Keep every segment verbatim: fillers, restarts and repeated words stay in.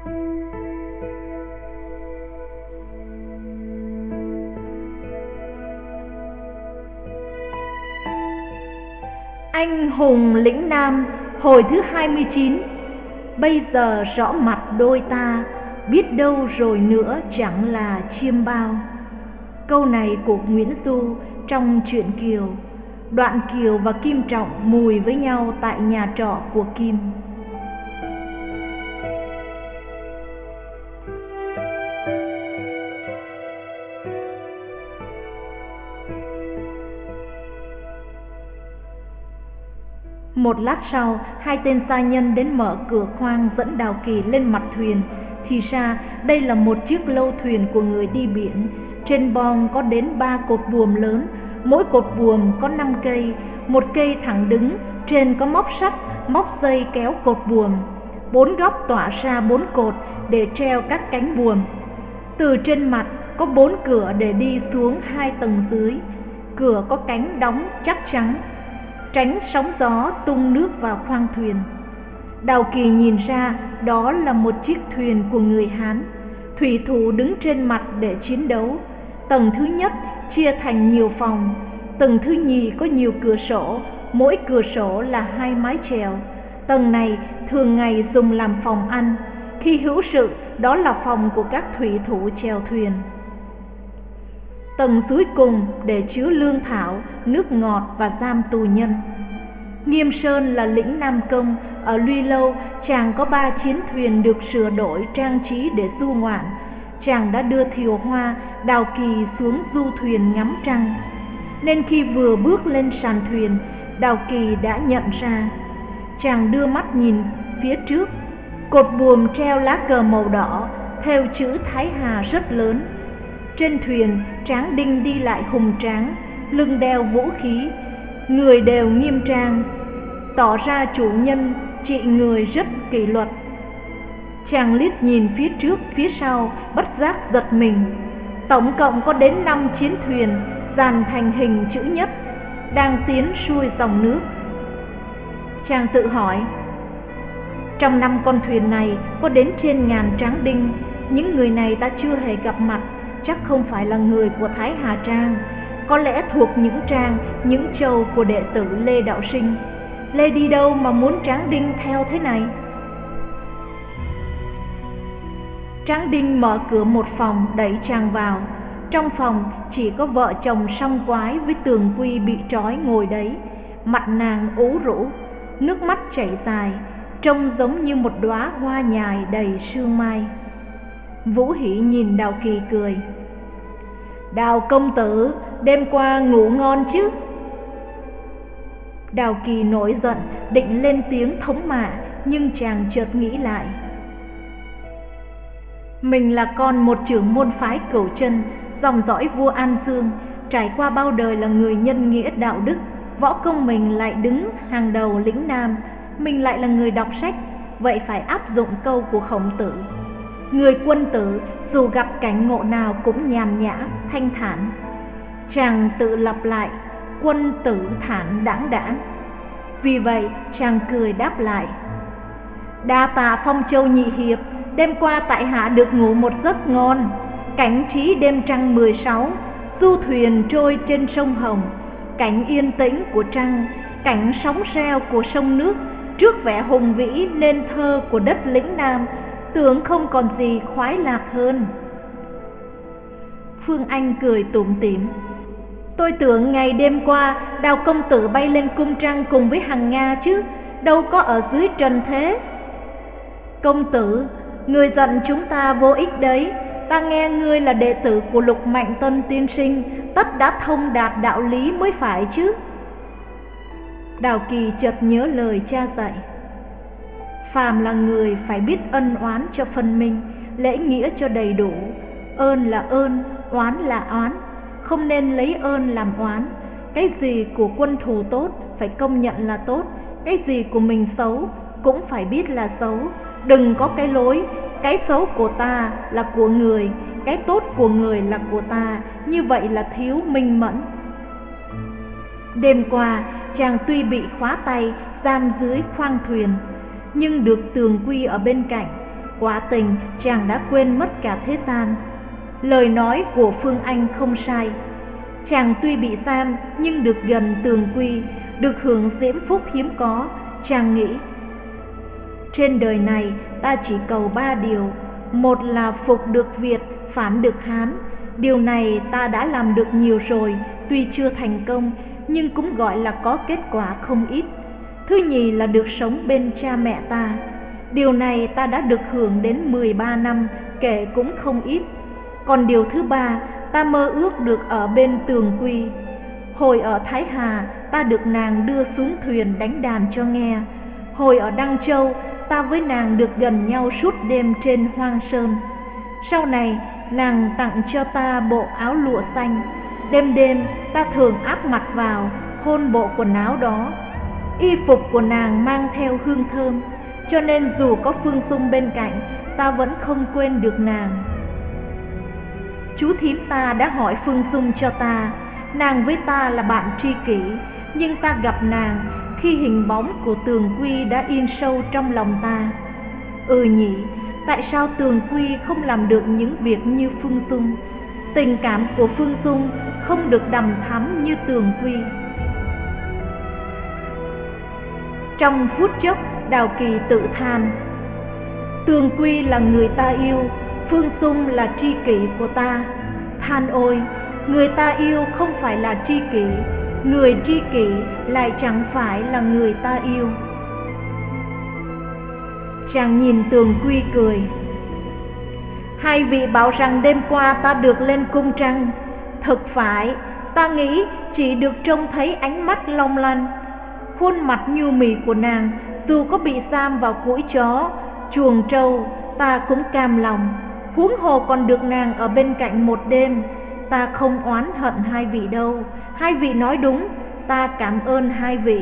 Anh hùng lĩnh Nam, hồi thứ hai mươi chín. Bây giờ rõ mặt đôi ta, biết đâu rồi nữa chẳng là chiêm bao. Câu này của Nguyễn Du trong truyện Kiều. Đoạn Kiều và Kim Trọng mùi với nhau tại nhà trọ của Kim. Một lát sau, hai tên gia nhân đến mở cửa khoang dẫn Đào Kỳ lên mặt thuyền. Thì ra đây là một chiếc lâu thuyền của người đi biển. Trên boong có đến ba cột buồm lớn, mỗi cột buồm có năm cây, một cây thẳng đứng, trên có móc sắt, móc dây kéo cột buồm. Bốn góc tỏa ra bốn cột để treo các cánh buồm. Từ trên mặt có bốn cửa để đi xuống hai tầng dưới. Cửa có cánh đóng chắc chắn, tránh sóng gió tung nước vào khoang thuyền. Đào Kỳ nhìn ra đó là một chiếc thuyền của người Hán. Thủy thủ đứng trên mặt để chiến đấu. Tầng thứ nhất chia thành nhiều phòng. Tầng thứ nhì có nhiều cửa sổ, mỗi cửa sổ là hai mái chèo. Tầng này thường ngày dùng làm phòng ăn, khi hữu sự đó là phòng của các thủy thủ chèo thuyền. Tầng dưới cùng để chứa lương thảo, nước ngọt và giam tù nhân. Nghiêm Sơn là lĩnh Nam Công. Ở Luy Lâu, chàng có ba chiến thuyền được sửa đổi trang trí để du ngoạn. Chàng đã đưa Thiều Hoa, Đào Kỳ xuống du thuyền ngắm trăng. Nên khi vừa bước lên sàn thuyền, Đào Kỳ đã nhận ra. Chàng đưa mắt nhìn phía trước. Cột buồm treo lá cờ màu đỏ, theo chữ Thái Hà rất lớn. Trên thuyền, Tráng Đinh đi lại hùng tráng, lưng đeo vũ khí, người đều nghiêm trang, tỏ ra chủ nhân trị người rất kỷ luật. Chàng liếc nhìn phía trước phía sau, bất giác giật mình. Tổng cộng có đến năm chiến thuyền dàn thành hình chữ nhất, đang tiến xuôi dòng nước. Chàng tự hỏi, trong năm con thuyền này có đến trên ngàn Tráng Đinh. Những người này ta chưa hề gặp mặt, chắc không phải là người của Thái Hà Trang. Có lẽ thuộc những trang, những châu của đệ tử Lê Đạo Sinh. Lê đi đâu mà muốn Tráng Đinh theo thế này? Tráng Đinh mở cửa một phòng đẩy chàng vào. Trong phòng chỉ có vợ chồng song quái với Tường Quy bị trói ngồi đấy. Mặt nàng ủ rũ, nước mắt chảy dài, trông giống như một đóa hoa nhài đầy sương mai. Vũ Hỷ nhìn Đào Kỳ cười. Đào công tử, đêm qua ngủ ngon chứ? Đào Kỳ nổi giận, định lên tiếng thống mạ, nhưng chàng chợt nghĩ lại. Mình là con một trưởng môn phái Cửu Chân, dòng dõi vua An Dương, trải qua bao đời là người nhân nghĩa đạo đức. Võ công mình lại đứng hàng đầu lĩnh Nam, mình lại là người đọc sách, vậy phải áp dụng câu của Khổng Tử. Người quân tử dù gặp cảnh ngộ nào cũng nhàn nhã, thanh thản. Chàng tự lặp lại, quân tử thản đãng đãng. Vì vậy chàng cười đáp lại. Đa tạ Phong Châu nhị hiệp, đêm qua tại hạ được ngủ một giấc ngon. Cảnh trí đêm trăng mười sáu, du thuyền trôi trên sông Hồng. Cảnh yên tĩnh của trăng, cảnh sóng reo của sông nước, trước vẻ hùng vĩ nên thơ của đất lĩnh Nam, tưởng không còn gì khoái lạc hơn. Phương Anh cười tủm tỉm. Tôi tưởng ngày đêm qua Đào công tử bay lên cung trăng cùng với Hằng Nga chứ, đâu có ở dưới trần thế. Công tử, người giận chúng ta vô ích đấy. Ta nghe ngươi là đệ tử của Lục Mạnh Tân tiên sinh, tất đã thông đạt đạo lý mới phải chứ. Đào Kỳ chợt nhớ lời cha dạy. Phàm là người phải biết ân oán cho phân minh, lễ nghĩa cho đầy đủ. Ơn là ơn, oán là oán, không nên lấy ơn làm oán. Cái gì của quân thù tốt phải công nhận là tốt, cái gì của mình xấu cũng phải biết là xấu. Đừng có cái lối, cái xấu của ta là của người, cái tốt của người là của ta, như vậy là thiếu minh mẫn. Đêm qua chàng tuy bị khóa tay, giam dưới khoang thuyền, nhưng được Tường Quy ở bên cạnh. Quả tình chàng đã quên mất cả thế gian. Lời nói của Phương Anh không sai. Chàng tuy bị giam nhưng được gần Tường Quy, được hưởng diễm phúc hiếm có. Chàng nghĩ, trên đời này ta chỉ cầu ba điều. Một là phục được Việt, phản được Hán. Điều này ta đã làm được nhiều rồi, tuy chưa thành công nhưng cũng gọi là có kết quả không ít. Thứ nhì là được sống bên cha mẹ ta. Điều này ta đã được hưởng đến mười ba năm, kể cũng không ít. Còn điều thứ ba, ta mơ ước được ở bên Tường Quy. Hồi ở Thái Hà, ta được nàng đưa xuống thuyền đánh đàn cho nghe. Hồi ở Đăng Châu, ta với nàng được gần nhau suốt đêm trên hoang sơn. Sau này, nàng tặng cho ta bộ áo lụa xanh. Đêm đêm, ta thường áp mặt vào, hôn bộ quần áo đó. Y phục của nàng mang theo hương thơm, cho nên dù có Phương Dung bên cạnh, ta vẫn không quên được nàng. Chú thím ta đã hỏi Phương Dung cho ta. Nàng với ta là bạn tri kỷ, nhưng ta gặp nàng khi hình bóng của Tường Quy đã in sâu trong lòng ta. Ừ nhỉ, tại sao Tường Quy không làm được những việc như Phương Dung? Tình cảm của Phương Dung không được đằm thắm như Tường Quy. Trong phút chốc, Đào Kỳ tự than, Tường Quy là người ta yêu, Phương Dung là tri kỷ của ta. Than ôi, người ta yêu không phải là tri kỷ, người tri kỷ lại chẳng phải là người ta yêu. Chàng nhìn Tường Quy cười. Hai vị bảo rằng đêm qua ta được lên cung trăng. Thực phải, ta nghĩ chỉ được trông thấy ánh mắt long lanh, khuôn mặt nhu mì của nàng. Dù có bị giam vào cũi chó, chuồng trâu, ta cũng cam lòng. Huống hồ còn được nàng ở bên cạnh một đêm. Ta không oán hận hai vị đâu. Hai vị nói đúng, ta cảm ơn hai vị.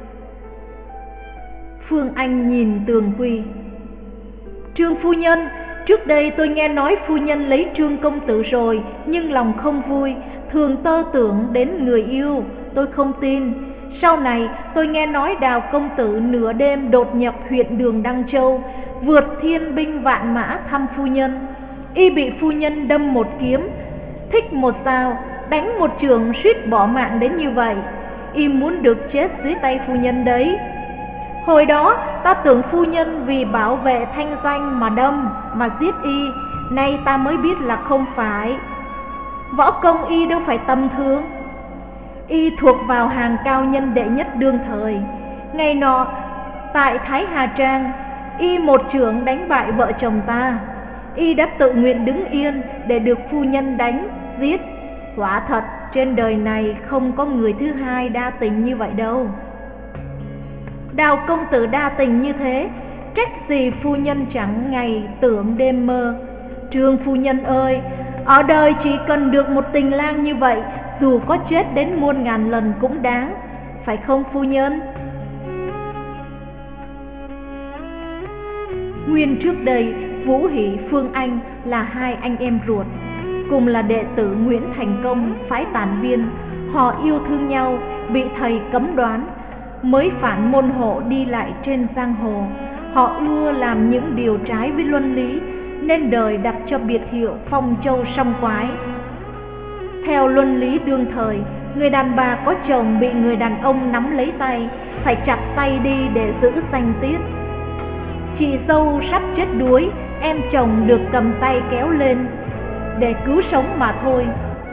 Phương Anh nhìn Tường Quy. Trương phu nhân, trước đây tôi nghe nói phu nhân lấy Trương công tử rồi, nhưng lòng không vui, thường tơ tưởng đến người yêu. Tôi không tin. Sau này tôi nghe nói Đào công tử nửa đêm đột nhập huyện Đường Đăng Châu, vượt thiên binh vạn mã thăm phu nhân. Y bị phu nhân đâm một kiếm, thích một dao, đánh một chưởng suýt bỏ mạng đến như vậy. Y muốn được chết dưới tay phu nhân đấy. Hồi đó ta tưởng phu nhân vì bảo vệ thanh danh mà đâm, mà giết Y. Nay ta mới biết là không phải. Võ công Y đâu phải tầm thường. Y thuộc vào hàng cao nhân đệ nhất đương thời. Ngày nọ tại Thái Hà Trang, Y một chưởng đánh bại vợ chồng ta. Y đã tự nguyện đứng yên để được phu nhân đánh, giết. Quả thật trên đời này không có người thứ hai đa tình như vậy đâu. Đào công tử đa tình như thế, trách gì phu nhân chẳng ngày tưởng đêm mơ. Trương phu nhân ơi, ở đời chỉ cần được một tình lang như vậy, dù có chết đến muôn ngàn lần cũng đáng, phải không phu nhân? Nguyên trước đây, Vũ Hỷ, Phương Anh là hai anh em ruột, cùng là đệ tử Nguyễn Thành Công phái Tản Viên. Họ yêu thương nhau, bị thầy cấm đoán, mới phản môn hộ đi lại trên giang hồ. Họ ưa làm những điều trái với luân lý, nên đời đặt cho biệt hiệu Phong Châu Song Quái. Theo luân lý đương thời, người đàn bà có chồng bị người đàn ông nắm lấy tay, phải chặt tay đi để giữ danh tiết. Chị dâu sắp chết đuối, em chồng được cầm tay kéo lên để cứu sống mà thôi.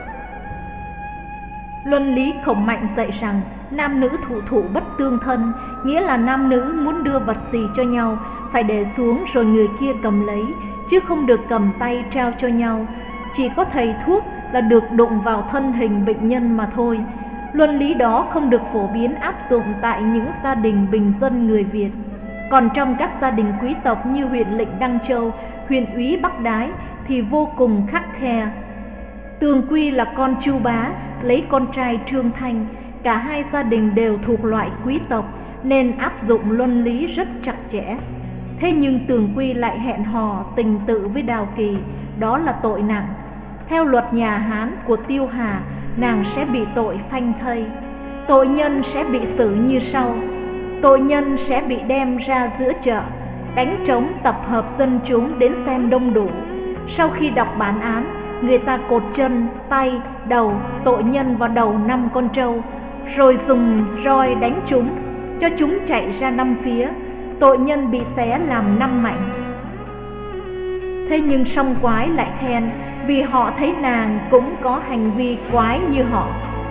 Luân lý Khổng Mạnh dạy rằng nam nữ thủ thụ bất tương thân, nghĩa là nam nữ muốn đưa vật gì cho nhau phải để xuống rồi người kia cầm lấy, chứ không được cầm tay trao cho nhau. Chỉ có thầy thuốc là được đụng vào thân hình bệnh nhân mà thôi. Luân lý đó không được phổ biến áp dụng tại những gia đình bình dân người Việt. Còn trong các gia đình quý tộc như huyện lệnh Đăng Châu, huyện úy Bắc Đái thì vô cùng khắt khe. Tường Quy là con Chu Bá, lấy con trai Trương Thanh. Cả hai gia đình đều thuộc loại quý tộc nên áp dụng luân lý rất chặt chẽ. Thế nhưng Tường Quy lại hẹn hò tình tự với Đào Kỳ, đó là tội nặng. Theo luật nhà Hán của Tiêu Hà, nàng sẽ bị tội phanh thây. Tội nhân sẽ bị xử như sau. Tội nhân sẽ bị đem ra giữa chợ, đánh trống tập hợp dân chúng đến xem đông đủ. Sau khi đọc bản án, người ta cột chân, tay, đầu tội nhân vào đầu năm con trâu, rồi dùng roi đánh chúng, cho chúng chạy ra năm phía. Tội nhân bị xé làm năm mảnh. Thế nhưng song quái lại khen, vì họ thấy nàng cũng có hành vi quái như họ.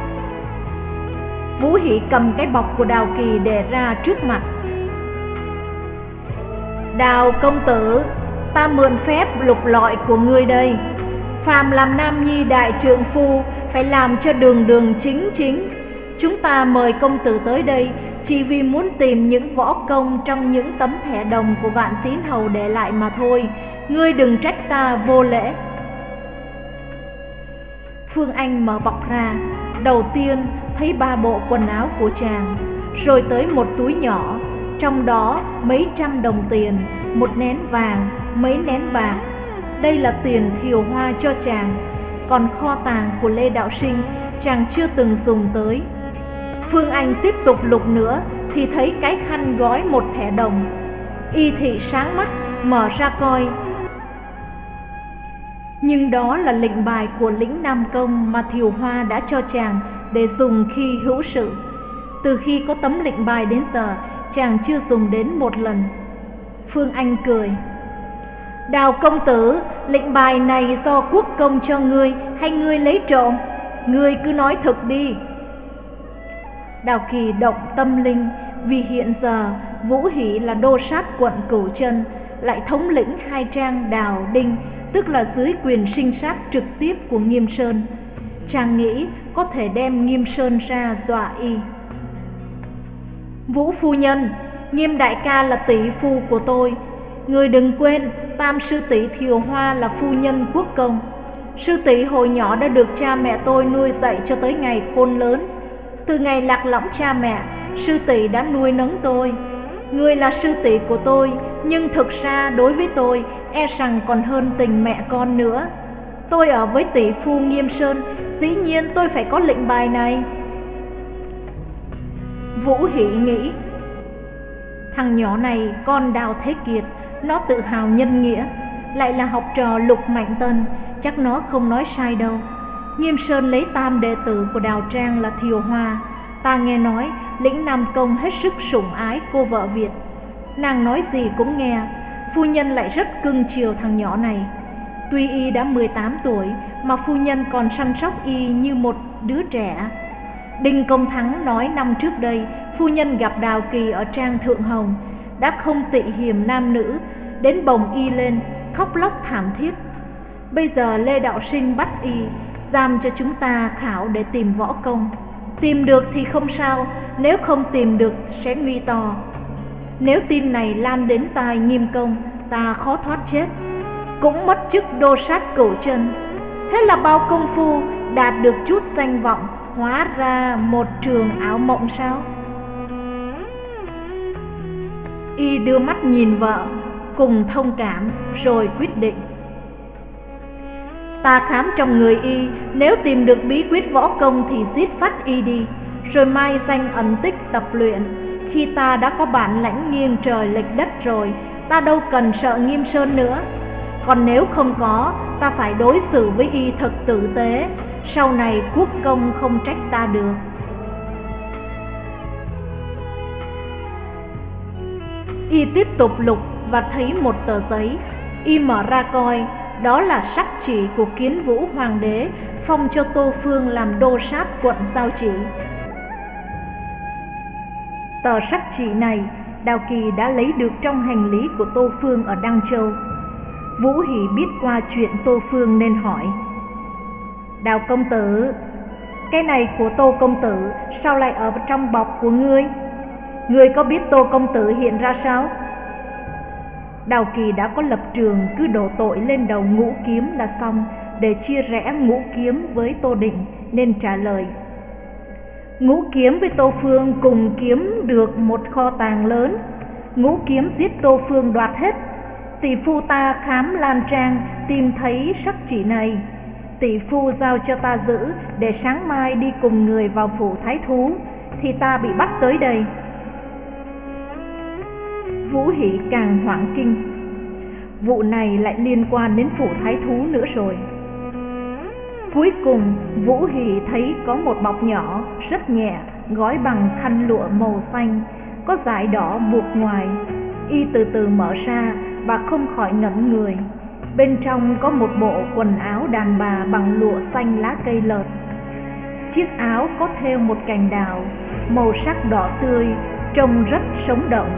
Vũ Hỷ cầm cái bọc của Đào Kỳ để ra trước mặt. Đào công tử, ta mượn phép lục lọi của ngươi đây. Phàm làm nam nhi đại trượng phu, phải làm cho đường đường chính chính. Chúng ta mời công tử tới đây chỉ vì muốn tìm những võ công trong những tấm thẻ đồng của Vạn Tín Hầu để lại mà thôi. Ngươi đừng trách ta vô lễ. Phương Anh mở bọc ra, đầu tiên thấy ba bộ quần áo của chàng, rồi tới một túi nhỏ, trong đó mấy trăm đồng tiền, một nén vàng, mấy nén bạc. Đây là tiền Thiều Hoa cho chàng, còn kho tàng của Lê Đạo Sinh chàng chưa từng dùng tới. Phương Anh tiếp tục lục nữa thì thấy cái khăn gói một thẻ đồng. Y thị sáng mắt mở ra coi, nhưng đó là lệnh bài của lĩnh Nam Công mà Thiều Hoa đã cho chàng để dùng khi hữu sự. Từ khi có tấm lệnh bài đến giờ, chàng chưa dùng đến một lần. Phương Anh cười. Đào công tử, lệnh bài này do quốc công cho ngươi hay ngươi lấy trộm? Ngươi cứ nói thật đi. Đào Kỳ động tâm linh, vì hiện giờ Vũ Hỷ là đô sát quận Cửu Chân, lại thống lĩnh hai trang Đào Đinh, tức là dưới quyền sinh sát trực tiếp của Nghiêm Sơn. Chàng nghĩ có thể đem Nghiêm Sơn ra dọa y. Vũ phu nhân, Nghiêm đại ca là tỷ phu của tôi. Người đừng quên, tam sư tỷ Thiều Hoa là phu nhân quốc công. Sư tỷ hồi nhỏ đã được cha mẹ tôi nuôi dạy cho tới ngày khôn lớn. Từ ngày lạc lõng cha mẹ, sư tỷ đã nuôi nấng tôi. Người là sư tỷ của tôi, nhưng thực ra đối với tôi e rằng còn hơn tình mẹ con nữa. Tôi ở với tỷ phu Nghiêm Sơn, dĩ nhiên tôi phải có lệnh bài này. Vũ Hỷ nghĩ, thằng nhỏ này con Đào Thế Kiệt, nó tự hào nhân nghĩa, lại là học trò Lục Mạnh Tân, chắc nó không nói sai đâu. Nghiêm Sơn lấy tam đệ tử của Đào Trang là Thiều Hoa. Ta nghe nói lĩnh Nam Công hết sức sủng ái cô vợ Việt, nàng nói gì cũng nghe. Phu nhân lại rất cưng chiều thằng nhỏ này. Tuy y đã mười tám tuổi mà phu nhân còn săn sóc y như một đứa trẻ. Đinh Công Thắng nói năm trước đây phu nhân gặp Đào Kỳ ở trang Thượng Hồng, đã không tị hiềm nam nữ, đến bồng y lên khóc lóc thảm thiết. Bây giờ Lê Đạo Sinh bắt y giam cho chúng ta khảo để tìm võ công. Tìm được thì không sao, nếu không tìm được sẽ nguy to. Nếu tin này lan đến tai Nghiêm công, ta khó thoát chết, cũng mất chức đô sát Cửu Chân. Thế là bao công phu đạt được chút danh vọng, hóa ra một trường ảo mộng sao? Y đưa mắt nhìn vợ, cùng thông cảm, rồi quyết định. Ta khám trong người y, nếu tìm được bí quyết võ công thì giết phát y đi, rồi mai danh ẩn tích tập luyện. Khi ta đã có bản lãnh nghiêng trời lệch đất rồi, ta đâu cần sợ Nghiêm Sơn nữa. Còn nếu không có, ta phải đối xử với y thật tử tế, sau này quốc công không trách ta được. Y tiếp tục lục và thấy một tờ giấy. Y mở ra coi, đó là sắc chỉ của Kiến Vũ Hoàng đế phong cho Tô Phương làm đô sát quận Giao Chỉ. Tờ sắc chỉ này Đào Kỳ đã lấy được trong hành lý của Tô Phương ở Đăng Châu. Vũ Hỷ biết qua chuyện Tô Phương nên hỏi: Đào công tử, cái này của Tô công tử sao lại ở trong bọc của ngươi? Ngươi có biết Tô công tử hiện ra sao? Đào Kỳ đã có lập trường, cứ đổ tội lên đầu Ngũ Kiếm là xong, để chia rẽ Ngũ Kiếm với Tô Định, nên trả lời: Ngũ Kiếm với Tô Phương cùng kiếm được một kho tàng lớn. Ngũ Kiếm giết Tô Phương đoạt hết. Tỷ phu ta khám Lan Trang tìm thấy sắc chỉ này. Tỷ phu giao cho ta giữ, để sáng mai đi cùng người vào phủ Thái Thú, thì ta bị bắt tới đây. Vũ Hỷ càng hoảng kinh. Vụ này lại liên quan đến phủ thái thú nữa rồi. Cuối cùng Vũ Hỷ thấy có một bọc nhỏ rất nhẹ, gói bằng khăn lụa màu xanh, có dải đỏ buộc ngoài. Y từ từ mở ra và không khỏi ngẩn người. Bên trong có một bộ quần áo đàn bà bằng lụa xanh lá cây lợt. Chiếc áo có thêu một cành đào màu sắc đỏ tươi, trông rất sống động.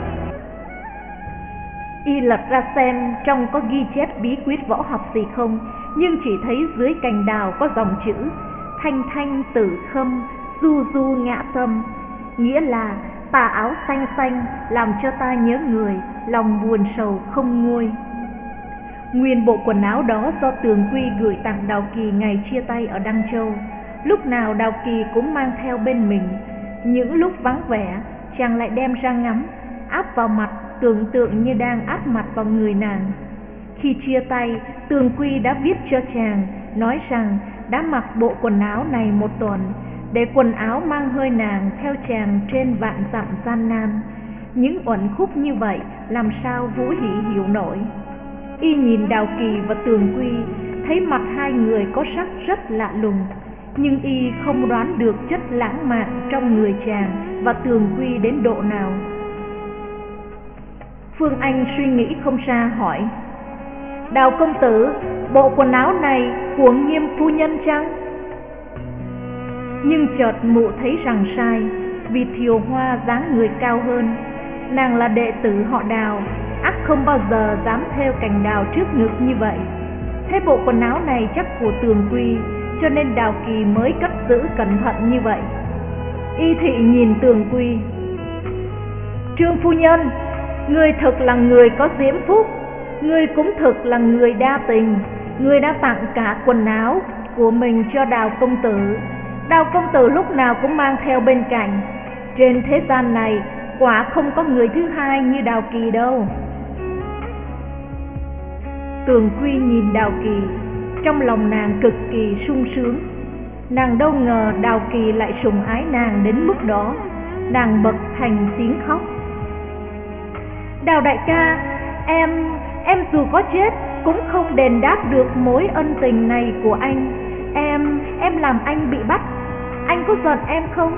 Y lật ra xem trong có ghi chép bí quyết võ học gì không, nhưng chỉ thấy dưới cành đào có dòng chữ thanh thanh tử khâm, du du ngã tâm, nghĩa là tà áo xanh xanh làm cho ta nhớ người, lòng buồn sầu không nguôi. Nguyên bộ quần áo đó do Tường Quy gửi tặng Đào Kỳ ngày chia tay ở Đăng Châu. Lúc nào Đào Kỳ cũng mang theo bên mình. Những lúc vắng vẻ, chàng lại đem ra ngắm, áp vào mặt, tưởng tượng như đang áp mặt vào người nàng. Khi chia tay, Tường Quy đã viết cho chàng, nói rằng đã mặc bộ quần áo này một tuần, để quần áo mang hơi nàng theo chàng trên vạn dặm gian nan. Những uẩn khúc như vậy làm sao Vũ Hỷ hiểu nổi. Y nhìn Đào Kỳ và Tường Quy, thấy mặt hai người có sắc rất lạ lùng, nhưng y không đoán được chất lãng mạn trong người chàng và Tường Quy đến độ nào. Phương Anh suy nghĩ không ra hỏi: Đào công tử, bộ quần áo này của Nghiêm phu nhân chăng? Nhưng chợt mụ thấy rằng sai, vì Thiều Hoa dáng người cao hơn. Nàng là đệ tử họ Đào, ắt không bao giờ dám thêu cành đào trước ngực như vậy. Thế bộ quần áo này chắc của Tường Quy, cho nên Đào Kỳ mới cất giữ cẩn thận như vậy. Y thị nhìn Tường Quy: Trương phu nhân, người thực là người có diễm phúc, người cũng thực là người đa tình. Người đã tặng cả quần áo của mình cho Đào công tử. Đào công tử lúc nào cũng mang theo bên cạnh. Trên thế gian này quả không có người thứ hai như Đào Kỳ đâu. Tường Quy nhìn Đào Kỳ, trong lòng nàng cực kỳ sung sướng. Nàng đâu ngờ Đào Kỳ lại sủng ái nàng đến mức đó. Nàng bật thành tiếng khóc: Đào đại ca, em, em dù có chết cũng không đền đáp được mối ân tình này của anh. Em, em làm anh bị bắt, anh có giận em không?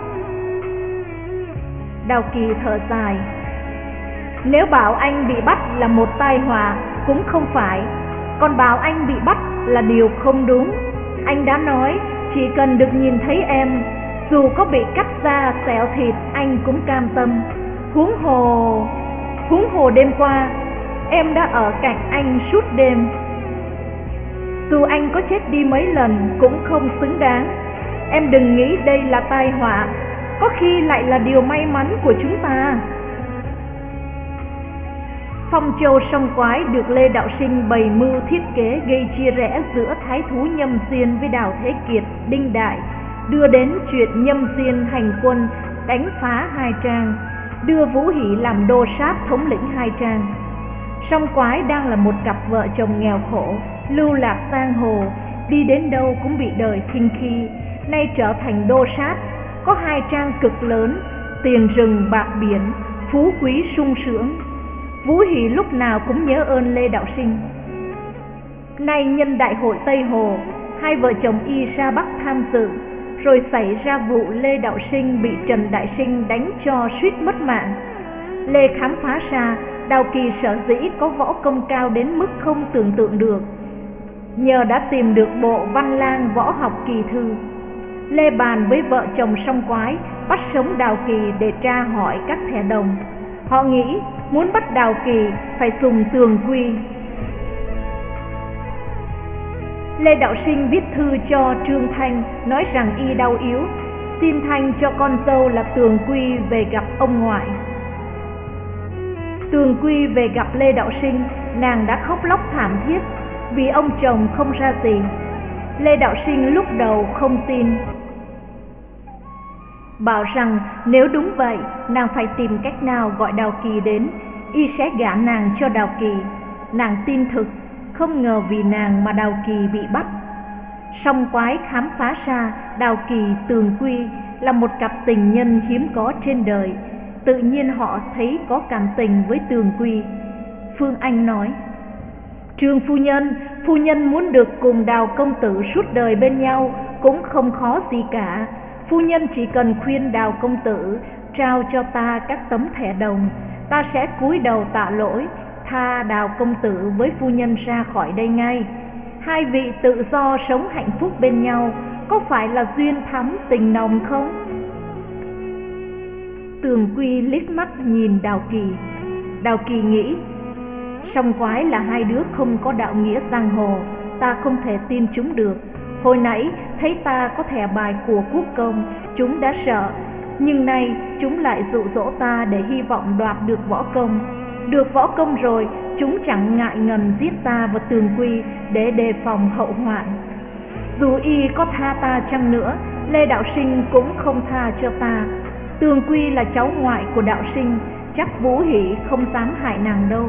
Đào Kỳ thở dài: Nếu bảo anh bị bắt là một tai họa cũng không phải, còn bảo anh bị bắt là điều không đúng. Anh đã nói chỉ cần được nhìn thấy em, dù có bị cắt da xẻo thịt anh cũng cam tâm. Huống hồ, huống hồ đêm qua em đã ở cạnh anh suốt đêm. Dù anh có chết đi mấy lần cũng không xứng đáng. Em đừng nghĩ đây là tai họa, có khi lại là điều may mắn của chúng ta. Phong Châu Sông Quái được Lê Đạo Sinh bày mưu thiết kế gây chia rẽ giữa Thái thú Nhâm Diên với Đào Thế Kiệt, Đinh Đại, đưa đến chuyện Nhâm Diên hành quân đánh phá Hai Trang, đưa Vũ Hỷ làm đô sát thống lĩnh Hai Trang. Sông Quái đang là một cặp vợ chồng nghèo khổ, lưu lạc giang hồ, đi đến đâu cũng bị đời khinh khi, nay trở thành đô sát, có Hai Trang cực lớn, tiền rừng bạc biển, phú quý sung sướng. Vũ Hỷ lúc nào cũng nhớ ơn Lê Đạo Sinh. Nay nhân đại hội Tây Hồ, hai vợ chồng y ra Bắc tham dự, rồi xảy ra vụ Lê Đạo Sinh bị Trần Đại Sinh đánh cho suýt mất mạng. Lê khám phá ra Đào Kỳ sở dĩ có võ công cao đến mức không tưởng tượng được, nhờ đã tìm được bộ Văn Lang võ học kỳ thư. Lê bàn với vợ chồng Sông Quái bắt sống Đào Kỳ để tra hỏi các thẻ đồng. Họ nghĩ muốn bắt Đào Kỳ phải dùng Tường Quy. Lê Đạo Sinh viết thư cho Trương Thanh, nói rằng y đau yếu, xin Thanh cho con dâu là Tường Quy về gặp ông ngoại. Tường Quy về gặp Lê Đạo Sinh, nàng đã khóc lóc thảm thiết vì ông chồng không ra gì. Lê Đạo Sinh lúc đầu không tin, bảo rằng nếu đúng vậy nàng phải tìm cách nào gọi Đào Kỳ đến, y sẽ gả nàng cho Đào Kỳ. Nàng tin thực, không ngờ vì nàng mà Đào Kỳ bị bắt. Sông Quái khám phá ra Đào Kỳ Tường Quy là một cặp tình nhân hiếm có trên đời, tự nhiên họ thấy có cảm tình với Tường Quy. Phương Anh nói: Trương phu nhân, phu nhân muốn được cùng Đào công tử suốt đời bên nhau cũng không khó gì cả. Phu nhân chỉ cần khuyên Đào công tử trao cho ta các tấm thẻ đồng, ta sẽ cúi đầu tạ lỗi, tha Đào công tử với phu nhân ra khỏi đây ngay. Hai vị tự do sống hạnh phúc bên nhau, có phải là duyên thắm tình nồng không? Tường Quy liếc mắt nhìn Đào Kỳ. Đào Kỳ nghĩ, song quái là hai đứa không có đạo nghĩa giang hồ, ta không thể tin chúng được. Hồi nãy thấy ta có thẻ bài của quốc công, chúng đã sợ, nhưng nay chúng lại dụ dỗ ta để hy vọng đoạt được võ công. Được võ công rồi, chúng chẳng ngại ngần giết ta và Tường Quy để đề phòng hậu hoạn. Dù y có tha ta chăng nữa, Lê Đạo Sinh cũng không tha cho ta. Tường Quy là cháu ngoại của Đạo Sinh, chắc Vũ Hỷ không dám hại nàng đâu.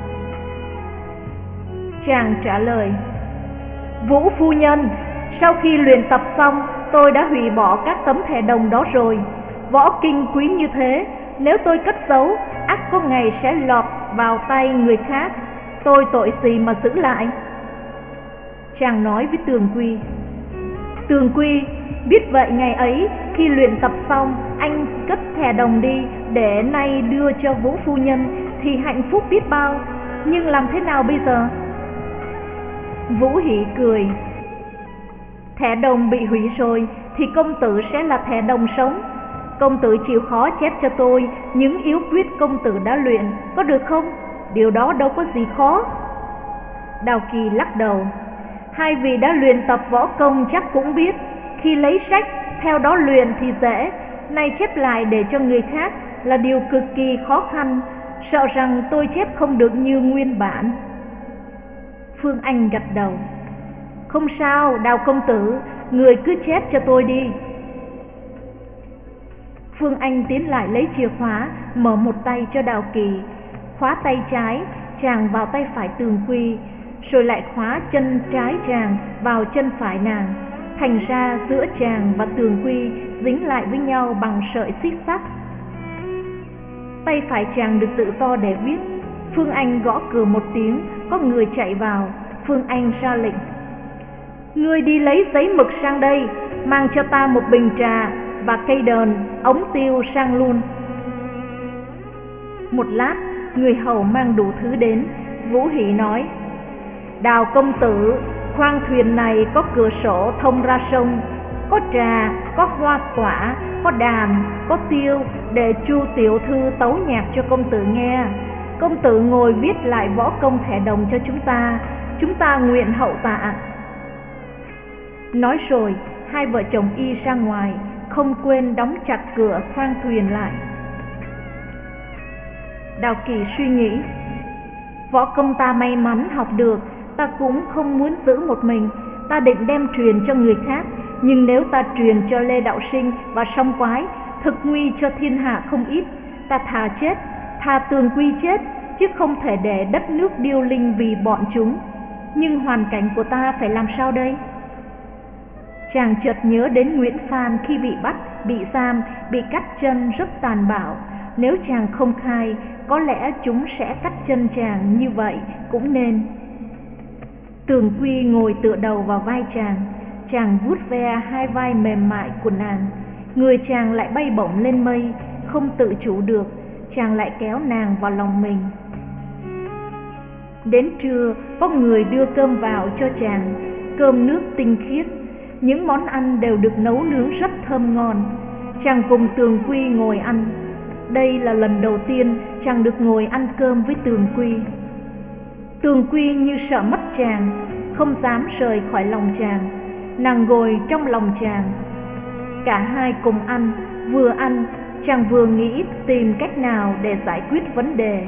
Chàng trả lời: Vũ phu nhân, sau khi luyện tập xong, tôi đã hủy bỏ các tấm thẻ đồng đó rồi. Võ kinh quý như thế, nếu tôi cất giấu, ắt có ngày sẽ lọt vào tay người khác. Tôi tội gì mà giữ lại? Chàng nói với Tường Quy: Tường Quy, biết vậy ngày ấy khi luyện tập xong, anh cất thẻ đồng đi để nay đưa cho Vũ phu nhân thì hạnh phúc biết bao. Nhưng làm thế nào bây giờ? Vũ Hỷ cười: Thẻ đồng bị hủy rồi thì công tử sẽ là thẻ đồng sống. Công tử chịu khó chép cho tôi những yếu quyết công tử đã luyện, có được không? Điều đó đâu có gì khó. Đào Kỳ lắc đầu: Hai vị đã luyện tập võ công chắc cũng biết, khi lấy sách theo đó luyện thì dễ, nay chép lại để cho người khác là điều cực kỳ khó khăn, sợ rằng tôi chép không được như nguyên bản. Phương Anh gật đầu: Không sao, Đào công tử, người cứ chép cho tôi đi. Phương Anh tiến lại lấy chìa khóa, mở một tay cho Đào Kỳ, khóa tay trái chàng vào tay phải Tường Quy, rồi lại khóa chân trái chàng vào chân phải nàng. Thành ra giữa chàng và Tường Quy dính lại với nhau bằng sợi xích sắt. Tay phải chàng được tự do để viết. Phương Anh gõ cửa một tiếng, có người chạy vào. Phương Anh ra lệnh: Ngươi đi lấy giấy mực sang đây, mang cho ta một bình trà và cây đờn, ống tiêu sang luôn. Một lát, người hầu mang đủ thứ đến. Vũ Hỷ nói: Đào công tử, khoang thuyền này có cửa sổ thông ra sông, có trà, có hoa quả, có đàn, có tiêu, để Chu tiểu thư tấu nhạc cho công tử nghe. Công tử ngồi viết lại võ công thẻ đồng cho chúng ta, chúng ta nguyện hậu tạ. Nói rồi, hai vợ chồng y ra ngoài, không quên đóng chặt cửa khoang thuyền lại. Đào Kỳ suy nghĩ: Võ công ta may mắn học được, ta cũng không muốn giữ một mình, ta định đem truyền cho người khác. Nhưng nếu ta truyền cho Lê Đạo Sinh và Song Quái, thực nguy cho thiên hạ không ít. Ta thà chết, thà Tường Quy chết, chứ không thể để đất nước điêu linh vì bọn chúng. Nhưng hoàn cảnh của ta phải làm sao đây? Chàng chợt nhớ đến Nguyễn Phan khi bị bắt, bị giam, bị cắt chân rất tàn bạo. Nếu chàng không khai, có lẽ chúng sẽ cắt chân chàng như vậy cũng nên. Tường Quy ngồi tựa đầu vào vai chàng, chàng vuốt ve hai vai mềm mại của nàng. Người chàng lại bay bổng lên mây, không tự chủ được, chàng lại kéo nàng vào lòng mình. Đến trưa, có người đưa cơm vào cho chàng, cơm nước tinh khiết. Những món ăn đều được nấu nướng rất thơm ngon. Chàng cùng Tường Quy ngồi ăn. Đây là lần đầu tiên chàng được ngồi ăn cơm với Tường Quy. Tường Quy như sợ mất chàng, không dám rời khỏi lòng chàng. Nàng ngồi trong lòng chàng. Cả hai cùng ăn, vừa ăn chàng vừa nghĩ tìm cách nào để giải quyết vấn đề.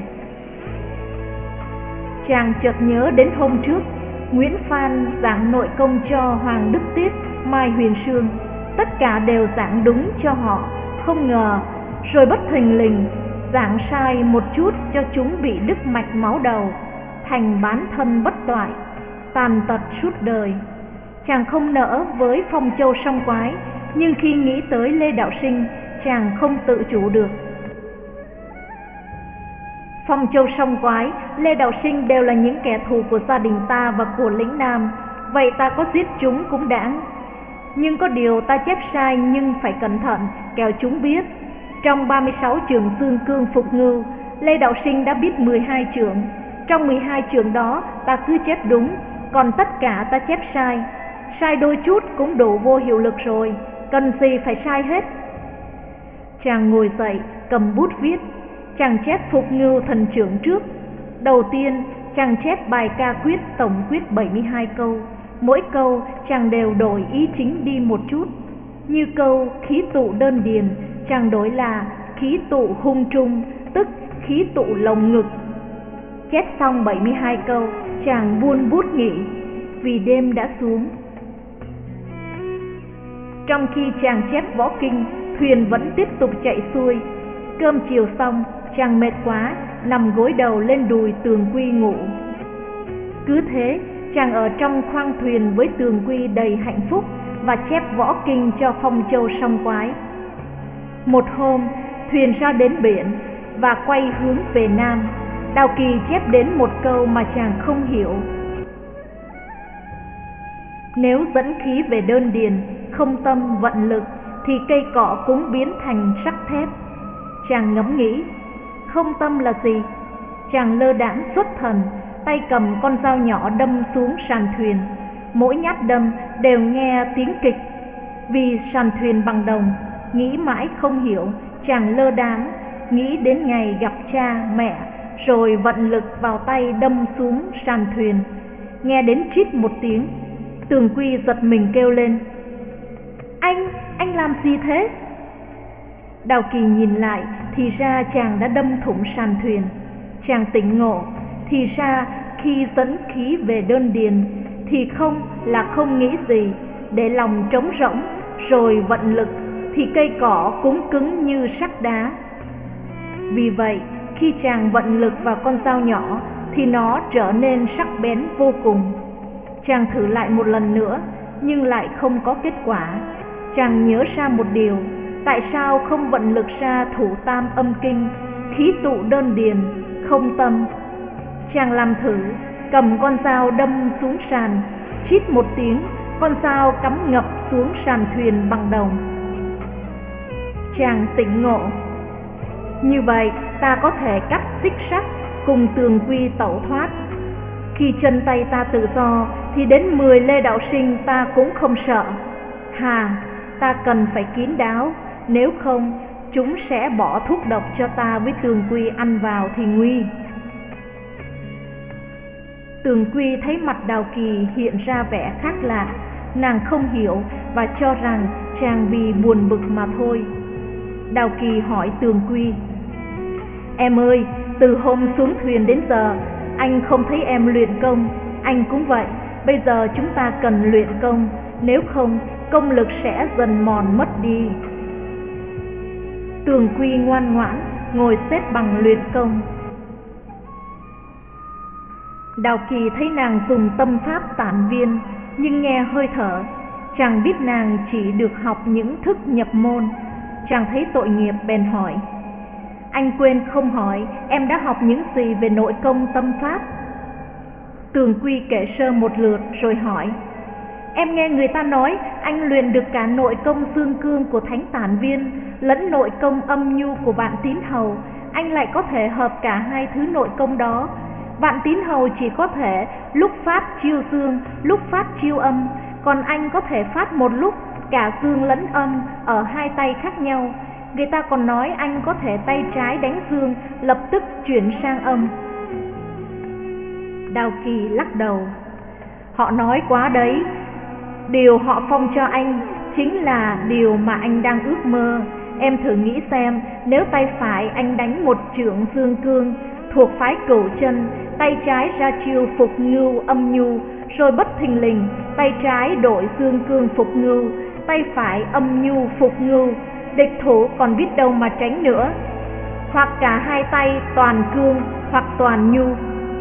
Chàng chợt nhớ đến hôm trước Nguyễn Phan giảng nội công cho Hoàng Đức Tiết, Mai Huyền Sương, tất cả đều giảng đúng cho họ. Không ngờ rồi bất thình lình giảng sai một chút cho chúng bị đứt mạch máu đầu, thành bán thân bất toại, tàn tật suốt đời. Chàng không nỡ với Phong Châu Song Quái, nhưng khi nghĩ tới Lê Đạo Sinh, chàng không tự chủ được. Phong Châu Song Quái, Lê Đạo Sinh đều là những kẻ thù của gia đình ta và của lĩnh Nam, vậy ta có giết chúng cũng đáng. Nhưng có điều ta chép sai nhưng phải cẩn thận, kẻo chúng biết. Trong ba mươi sáu chưởng Dương Cương Phục Ngưu, Lê Đạo Sinh đã biết mười hai chưởng. Trong mười hai chưởng đó ta cứ chép đúng, còn tất cả ta chép sai. Sai đôi chút cũng đủ vô hiệu lực rồi, cần gì phải sai hết. Chàng ngồi dậy, cầm bút viết. Chàng chép Phục Ngưu Thần Chưởng trước. Đầu tiên, chàng chép bài ca quyết tổng quyết bảy mươi hai câu. Mỗi câu chàng đều đổi ý chính đi một chút. Như câu khí tụ đơn điền, chàng đổi là khí tụ hung trung, tức khí tụ lồng ngực. Chép xong bảy mươi hai câu, chàng buông bút nghỉ, vì đêm đã xuống. Trong khi chàng chép võ kinh, thuyền vẫn tiếp tục chạy xuôi. Cơm chiều xong, chàng mệt quá, nằm gối đầu lên đùi Tường Quy ngủ. Cứ thế, chàng ở trong khoang thuyền với Tường Quy đầy hạnh phúc và chép võ kinh cho Phong Châu Song Quái. Một hôm, thuyền ra đến biển và quay hướng về Nam. Đào Kỳ chép đến một câu mà chàng không hiểu. Nếu dẫn khí về đơn điền, không tâm vận lực, thì cây cỏ cũng biến thành sắt thép. Chàng ngẫm nghĩ, không tâm là gì? Chàng lơ đãng xuất thần, tay cầm con dao nhỏ đâm xuống sàn thuyền. Mỗi nhát đâm đều nghe tiếng kịch. Vì sàn thuyền bằng đồng, nghĩ mãi không hiểu, chàng lơ đãng nghĩ đến ngày gặp cha mẹ, rồi vận lực vào tay đâm xuống sàn thuyền. Nghe đến chít một tiếng, Tường Quy giật mình kêu lên: Anh, anh làm gì thế? Đào Kỳ nhìn lại, thì ra chàng đã đâm thủng sàn thuyền. Chàng tỉnh ngộ, thì ra khi dẫn khí về đơn điền thì không là không nghĩ gì, để lòng trống rỗng, rồi vận lực thì cây cỏ cũng cứng như sắt đá. Vì vậy, khi chàng vận lực vào con dao nhỏ thì nó trở nên sắc bén vô cùng. Chàng thử lại một lần nữa, nhưng lại không có kết quả. Chàng nhớ ra một điều, tại sao không vận lực ra thủ tam âm kinh, khí tụ đơn điền, không tâm. Chàng làm thử, cầm con dao đâm xuống sàn, chít một tiếng, con dao cắm ngập xuống sàn thuyền bằng đồng. Chàng tỉnh ngộ, như vậy ta có thể cắt xích sắt cùng Tường Quy tẩu thoát. Khi chân tay ta tự do thì đến mười Lê Đạo Sinh ta cũng không sợ. Hà, ta cần phải kín đáo, nếu không chúng sẽ bỏ thuốc độc cho ta với Tường Quy ăn vào thì nguy. Tường Quy thấy mặt Đào Kỳ hiện ra vẻ khác lạ, nàng không hiểu và cho rằng chàng vì buồn bực mà thôi. Đào Kỳ hỏi Tường Quy: Em ơi, từ hôm xuống thuyền đến giờ, anh không thấy em luyện công, anh cũng vậy. Bây giờ chúng ta cần luyện công, nếu không công lực sẽ dần mòn mất đi. Tường Quy ngoan ngoãn ngồi xếp bằng luyện công. Đào Kỳ thấy nàng dùng tâm pháp tản viên, nhưng nghe hơi thở, chàng biết nàng chỉ được học những thức nhập môn. Chàng thấy tội nghiệp bèn hỏi: Anh quên không hỏi em đã học những gì về nội công tâm pháp? Tường Quy kể sơ một lượt rồi hỏi: Em nghe người ta nói anh luyện được cả nội công dương cương của Thánh Tản Viên lẫn nội công âm nhu của Vạn Tín Hầu. Anh lại có thể hợp cả hai thứ nội công đó. Vạn Tín Hầu chỉ có thể lúc phát chiêu dương, lúc phát chiêu âm, còn anh có thể phát một lúc cả dương lẫn âm ở hai tay khác nhau. Người ta còn nói anh có thể tay trái đánh dương lập tức chuyển sang âm. Đào Kỳ lắc đầu: Họ nói quá đấy. Điều họ phong cho anh chính là điều mà anh đang ước mơ. Em thử nghĩ xem, nếu tay phải anh đánh một chưởng dương cương thuộc phái Cửu Chân, tay trái ra chiêu Phục Ngưu âm nhu, rồi bất thình lình tay trái đổi dương cương Phục Ngưu, tay phải âm nhu Phục Ngưu, địch thủ còn biết đâu mà tránh nữa. Hoặc cả hai tay toàn cương hoặc toàn nhu.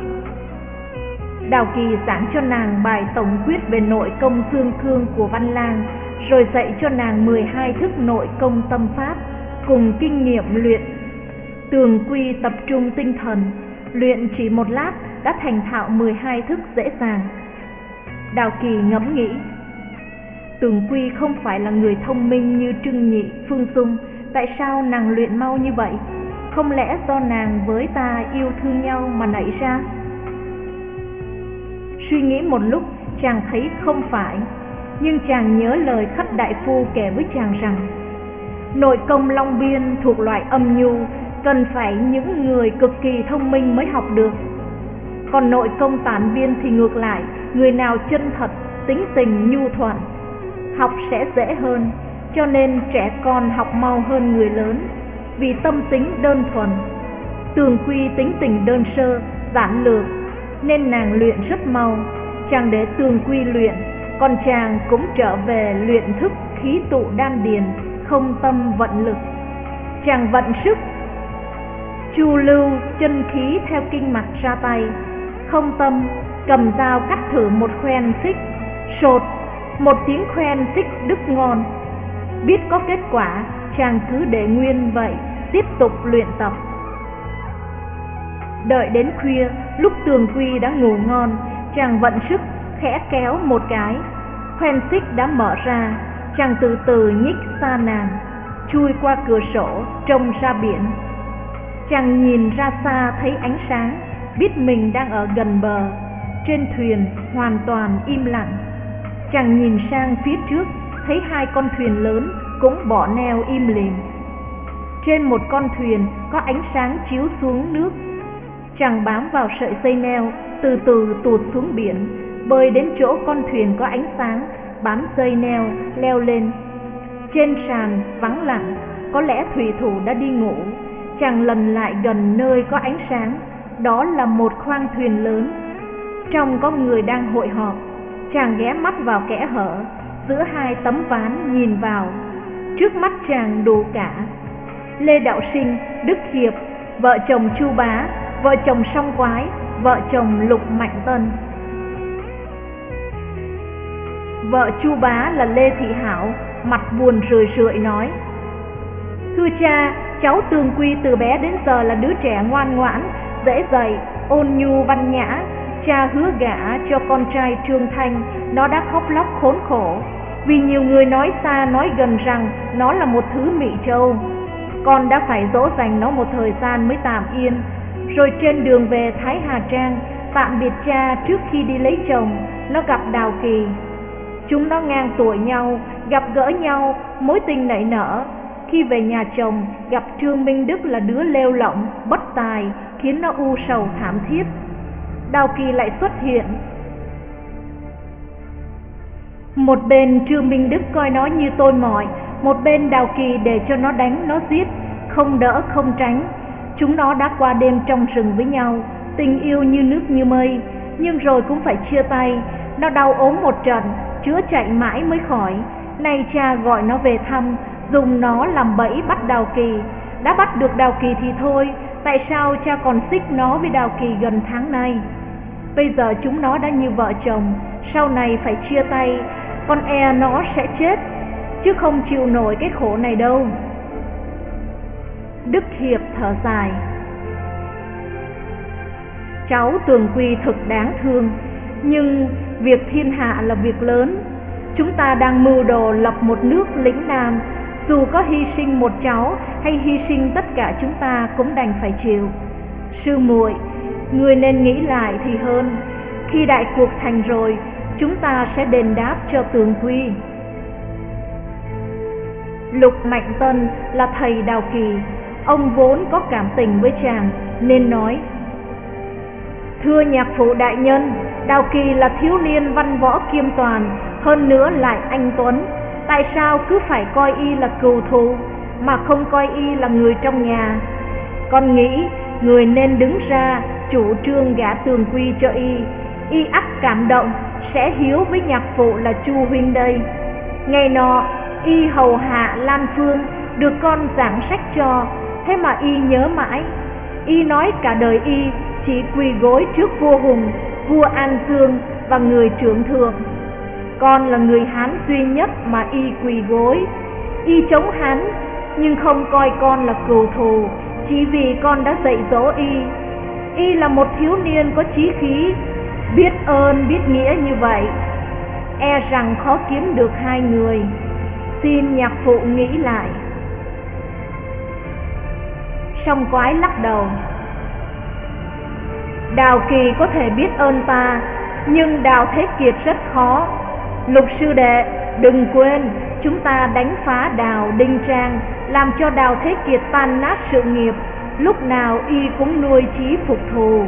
Đào Kỳ giảng cho nàng bài tổng quyết về nội công dương cương của Văn Lang, rồi dạy cho nàng mười hai thức nội công tâm pháp cùng kinh nghiệm luyện. Tường Quy tập trung tinh thần, luyện chỉ một lát đã thành thạo mười hai thức dễ dàng. Đào Kỳ ngẫm nghĩ, Tường Quy không phải là người thông minh như Trưng Nhị, Phương Dung, tại sao nàng luyện mau như vậy? Không lẽ do nàng với ta yêu thương nhau mà nảy ra? Suy nghĩ một lúc, chàng thấy không phải, nhưng chàng nhớ lời Khất đại phu kể với chàng rằng nội công Long Biên thuộc loại âm nhu, cần phải những người cực kỳ thông minh mới học được. Còn nội công Tản Viên thì ngược lại, người nào chân thật, tính tình nhu thuận, học sẽ dễ hơn, cho nên trẻ con học mau hơn người lớn, vì tâm tính đơn thuần. Tường Quy tính tình đơn sơ, giản lược, nên nàng luyện rất mau. Chàng để Tường Quy luyện, còn chàng cũng trở về luyện thức khí tụ đan điền, không tâm vận lực. Chàng vận sức chu lưu chân khí theo kinh mạch ra tay, không tâm cầm dao cắt thử một khoen xích, sột một tiếng khoen xích đứt ngon. Biết có kết quả, chàng cứ để nguyên vậy, tiếp tục luyện tập. Đợi đến khuya, lúc Tường Quy đã ngủ ngon, chàng vận sức khẽ kéo một cái, khoen xích đã mở ra. Chàng từ từ nhích xa nàng, chui qua cửa sổ trông ra biển. Chàng nhìn ra xa thấy ánh sáng, biết mình đang ở gần bờ. Trên thuyền hoàn toàn im lặng. Chàng nhìn sang phía trước, thấy hai con thuyền lớn cũng bỏ neo im lìm. Trên một con thuyền có ánh sáng chiếu xuống nước. Chàng bám vào sợi dây neo, từ từ tụt xuống biển, bơi đến chỗ con thuyền có ánh sáng, bám dây neo leo lên. Trên sàn vắng lặng, có lẽ thủy thủ đã đi ngủ. Chàng lần lại gần nơi có ánh sáng, đó là một khoang thuyền lớn. Trong có người đang hội họp. Chàng ghé mắt vào kẽ hở giữa hai tấm ván nhìn vào. Trước mắt chàng đủ cả: Lê Đạo Sinh, Đức Hiệp, vợ chồng Chu Bá, vợ chồng Song Quái, vợ chồng Lục Mạnh Tân. Vợ Chu Bá là Lê Thị Hảo, mặt buồn rười rượi nói: Thưa cha, cháu Tường Quy từ bé đến giờ là đứa trẻ ngoan ngoãn, dễ dạy, ôn nhu văn nhã. Cha hứa gả cho con trai Trương Thanh, nó đã khóc lóc khốn khổ, vì nhiều người nói xa nói gần rằng nó là một thứ Mỹ Châu. Con đã phải dỗ dành nó một thời gian mới tạm yên. Rồi trên đường về Thái Hà Trang, tạm biệt cha trước khi đi lấy chồng, nó gặp Đào Kỳ. Chúng nó ngang tuổi nhau, gặp gỡ nhau, mối tình nảy nở. Khi về nhà chồng, gặp Trương Minh Đức là đứa lêu lỏng, bất tài, khiến nó u sầu thảm thiết. Đào Kỳ lại xuất hiện. Một bên Trương Minh Đức coi nó như tôi mọi, một bên Đào Kỳ để cho nó đánh, nó giết, không đỡ không tránh. Chúng nó đã qua đêm trong rừng với nhau, tình yêu như nước như mây, nhưng rồi cũng phải chia tay. Nó đau ốm một trận, chữa chạy mãi mới khỏi. Nay cha gọi nó về thăm, dùng nó làm bẫy bắt Đào Kỳ. Đã bắt được Đào Kỳ thì thôi, tại sao cha còn xích nó với Đào Kỳ gần tháng nay? Bây giờ chúng nó đã như vợ chồng, sau này phải chia tay, con e nó sẽ chết, chứ không chịu nổi cái khổ này đâu. Đức Hiệp thở dài: Cháu Tường Quy thực đáng thương, nhưng việc thiên hạ là việc lớn. Chúng ta đang mưu đồ lập một nước lĩnh Nam, dù có hy sinh một cháu hay hy sinh tất cả chúng ta cũng đành phải chịu. Sư muội, người nên nghĩ lại thì hơn. Khi đại cuộc thành rồi, chúng ta sẽ đền đáp cho Tường Quy. Lục Mạnh Tân là thầy Đào Kỳ, ông vốn có cảm tình với chàng nên nói: Thưa nhạc phụ đại nhân, Đào Kỳ là thiếu niên văn võ kiêm toàn, hơn nữa lại anh tuấn. Tại sao cứ phải coi y là cừu thù, mà không coi y là người trong nhà? Con nghĩ người nên đứng ra chủ trương gả Tường Quy cho y. Y ắt cảm động, sẽ hiếu với nhạc phụ là Chu huynh đây. Ngày nọ y hầu hạ Lan Phương, được con giảng sách cho, thế mà y nhớ mãi. Y nói cả đời y chỉ quỳ gối trước vua Hùng, vua An Dương và người trưởng thượng. Con là người Hán duy nhất mà y quỳ gối. Y chống Hán nhưng không coi con là cừu thù, chỉ vì con đã dạy dỗ y. Y là một thiếu niên có chí khí, biết ơn biết nghĩa như vậy, e rằng khó kiếm được hai người. Xin nhạc phụ nghĩ lại. Song Quái lắc đầu. Đào Kỳ có thể biết ơn ta, nhưng Đào Thế Kiệt rất khó. Lục sư đệ, đừng quên, chúng ta đánh phá Đào Đinh Trang, làm cho Đào Thế Kiệt tan nát sự nghiệp. Lúc nào y cũng nuôi chí phục thù.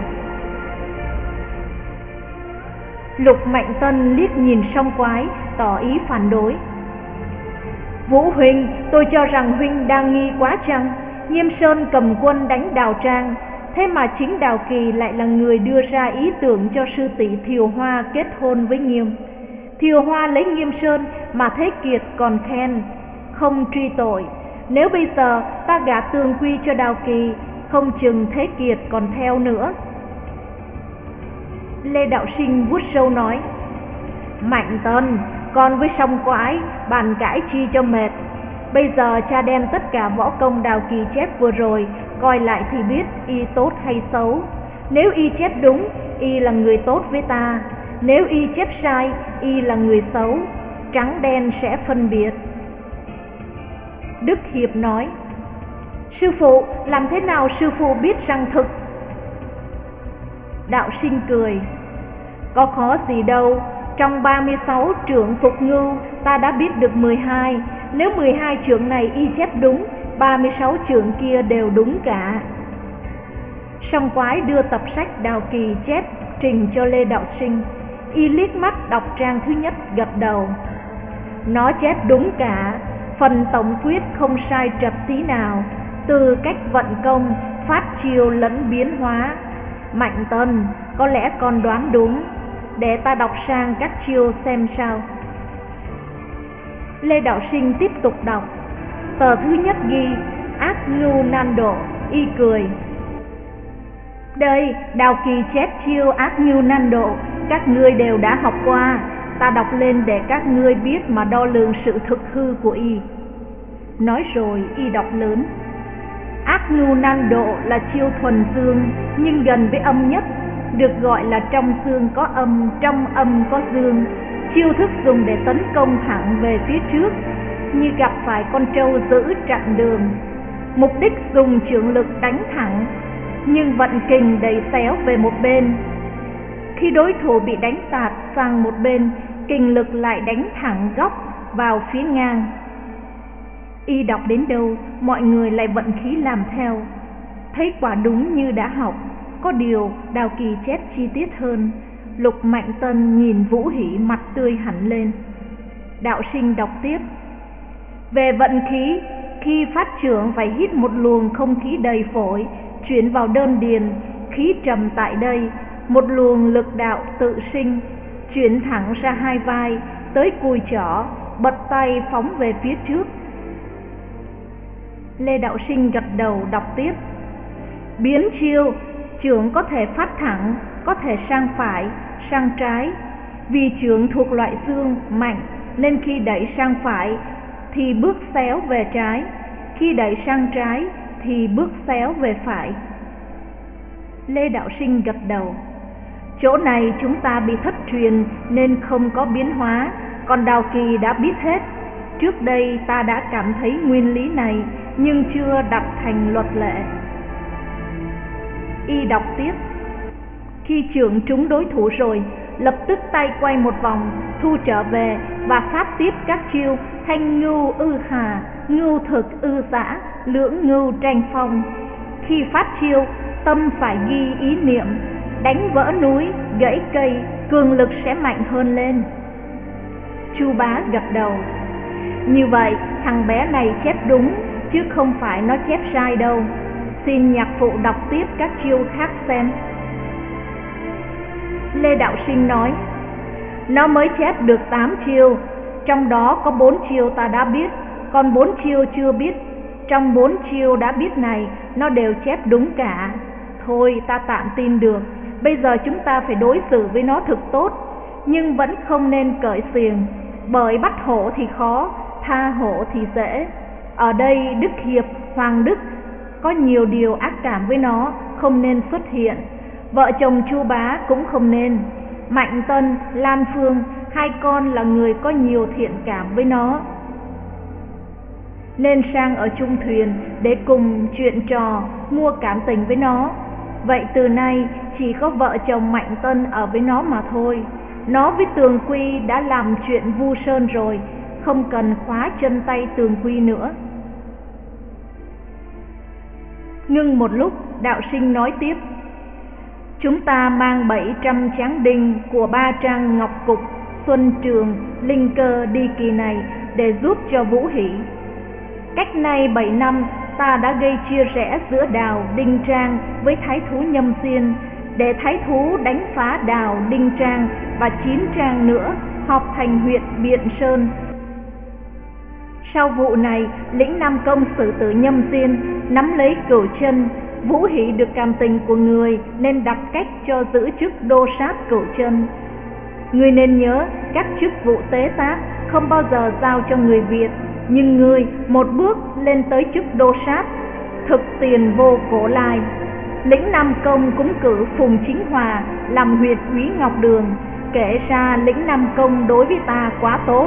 Lục Mạnh Tân liếc nhìn Song Quái, tỏ ý phản đối. Vũ huynh, tôi cho rằng huynh đang nghi quá chăng? Nghiêm Sơn cầm quân đánh Đào Trang, thế mà chính Đào Kỳ lại là người đưa ra ý tưởng cho sư tỷ Thiều Hoa kết hôn với Nghiêm. Thiều Hoa lấy Nghiêm Sơn mà Thế Kiệt còn khen, không truy tội. Nếu bây giờ ta gả Tường Quy cho Đào Kỳ, không chừng Thế Kiệt còn theo nữa. Lê Đạo Sinh vuốt râu nói, Mạnh Tân, con với Song Quái bàn cãi chi cho mệt. Bây giờ cha đem tất cả võ công Đào Kỳ chép vừa rồi coi lại thì biết y tốt hay xấu. Nếu y chép đúng, y là người tốt với ta. Nếu y chép sai, y là người xấu. Trắng đen sẽ phân biệt. Đức Hiệp nói, sư phụ, làm thế nào sư phụ biết rằng thực? Đạo Sinh cười, có khó gì đâu. Trong ba mươi sáu trưởng Phục Ngưu ta đã biết được mười hai. Nếu mười hai trưởng này y chép đúng, ba mươi sáu trưởng kia đều đúng cả. Song Quái đưa tập sách Đào Kỳ chép trình cho Lê Đạo Sinh. Y liếc mắt đọc trang thứ nhất, gật đầu. Nó chép đúng cả, phần tổng quyết không sai trật tí nào, từ cách vận công, phát chiêu lẫn biến hóa. Mạnh Tân, có lẽ con đoán đúng. Để ta đọc sang các chiêu xem sao. Lê Đạo Sinh tiếp tục đọc. Tờ thứ nhất ghi ác ngưu nan độ. Y cười, đây, Đào Kỳ chép chiêu ác ngưu nan độ, các ngươi đều đã học qua. Ta đọc lên để các ngươi biết mà đo lường sự thực hư của y. Nói rồi y đọc lớn. Ác ngưu nan độ là chiêu thuần dương, nhưng gần với âm nhất, được gọi là trong dương có âm, trong âm có dương. Chiêu thức dùng để tấn công thẳng về phía trước, như gặp phải con trâu giữ chặn đường. Mục đích dùng chưởng lực đánh thẳng, nhưng vận kình đẩy xéo về một bên. Khi đối thủ bị đánh tạt sang một bên, kình lực lại đánh thẳng góc vào phía ngang. Y đọc đến đâu, mọi người lại vận khí làm theo. Thấy quả đúng như đã học, có điều Đào Kỳ chép chi tiết hơn. Lục Mạnh Tân nhìn Vũ Hỷ mặt tươi hẳn lên. Đạo Sinh đọc tiếp. Về vận khí, khi phát trưởng phải hít một luồng không khí đầy phổi, chuyển vào đơn điền, khí trầm tại đây, một luồng lực đạo tự sinh, chuyển thẳng ra hai vai, tới cùi chỏ, bật tay phóng về phía trước. Lê Đạo Sinh gật đầu đọc tiếp. Biến chiêu, chưởng có thể phát thẳng, có thể sang phải, sang trái. Vì chưởng thuộc loại dương mạnh, nên khi đẩy sang phải thì bước xéo về trái, khi đẩy sang trái thì bước xéo về phải. Lê Đạo Sinh gật đầu. Chỗ này chúng ta bị thất truyền nên không có biến hóa, còn Đào Kỳ đã biết hết. Trước đây ta đã cảm thấy nguyên lý này, nhưng chưa đặt thành luật lệ. Y đọc tiếp. Khi chưởng trúng đối thủ rồi, lập tức tay quay một vòng, thu trở về và phát tiếp các chiêu thanh ngưu ư hà, ngưu thực ư dã, lưỡng ngưu tranh phong. Khi phát chiêu, tâm phải ghi ý niệm, đánh vỡ núi, gãy cây, cường lực sẽ mạnh hơn lên. Chu Bá gật đầu. Như vậy, thằng bé này chép đúng, chứ không phải nó chép sai đâu. Xin nhạc phụ đọc tiếp các chiêu khác xem. Lê Đạo Sinh nói. Nó mới chép được tám chiêu, trong đó có bốn chiêu ta đã biết, còn bốn chiêu chưa biết. Trong bốn chiêu đã biết này, nó đều chép đúng cả. Thôi ta tạm tin được. Bây giờ chúng ta phải đối xử với nó thực tốt, nhưng vẫn không nên cởi xiềng, bởi bắt hổ thì khó, tha hổ thì dễ. Ở đây Đức Hiệp, Hoàng Đức có nhiều điều ác cảm với nó, không nên xuất hiện. Vợ chồng Chu Bá cũng không nên. Mạnh Tân, Lan Phương, hai con là người có nhiều thiện cảm với nó, nên sang ở chung thuyền để cùng chuyện trò, mua cảm tình với nó. Vậy từ nay chỉ có vợ chồng Mạnh Tân ở với nó mà thôi. Nó với Tường Quy đã làm chuyện vu sơn rồi, không cần khóa chân tay Tường Quy nữa. Ngưng một lúc, đạo sinh nói tiếp: chúng ta mang bảy trăm tráng đinh của ba trang Ngọc Cục, Xuân Trường, Linh Cơ đi kỳ này để giúp cho Vũ Hỷ. Cách nay bảy năm, ta đã gây chia rẽ giữa Đào, Đinh Trang với Thái thú Nhâm Diên, để Thái thú đánh phá Đào, Đinh Trang và chín trang nữa, họp thành huyện Biện Sơn. Sau vụ này, lĩnh Nam Công xử tử Nhâm Diên, nắm lấy Cửu Chân. Vũ Hỷ được cảm tình của người nên đặt cách cho giữ chức đô sát Cửu Chân. Người nên nhớ, các chức vụ tế tác không bao giờ giao cho người Việt, nhưng người một bước lên tới chức đô sát, thực tiền vô cổ lai. Lĩnh Nam Công cũng cử Phùng Chính Hòa làm huyện úy Ngọc Đường, kể ra lĩnh Nam Công đối với ta quá tốt.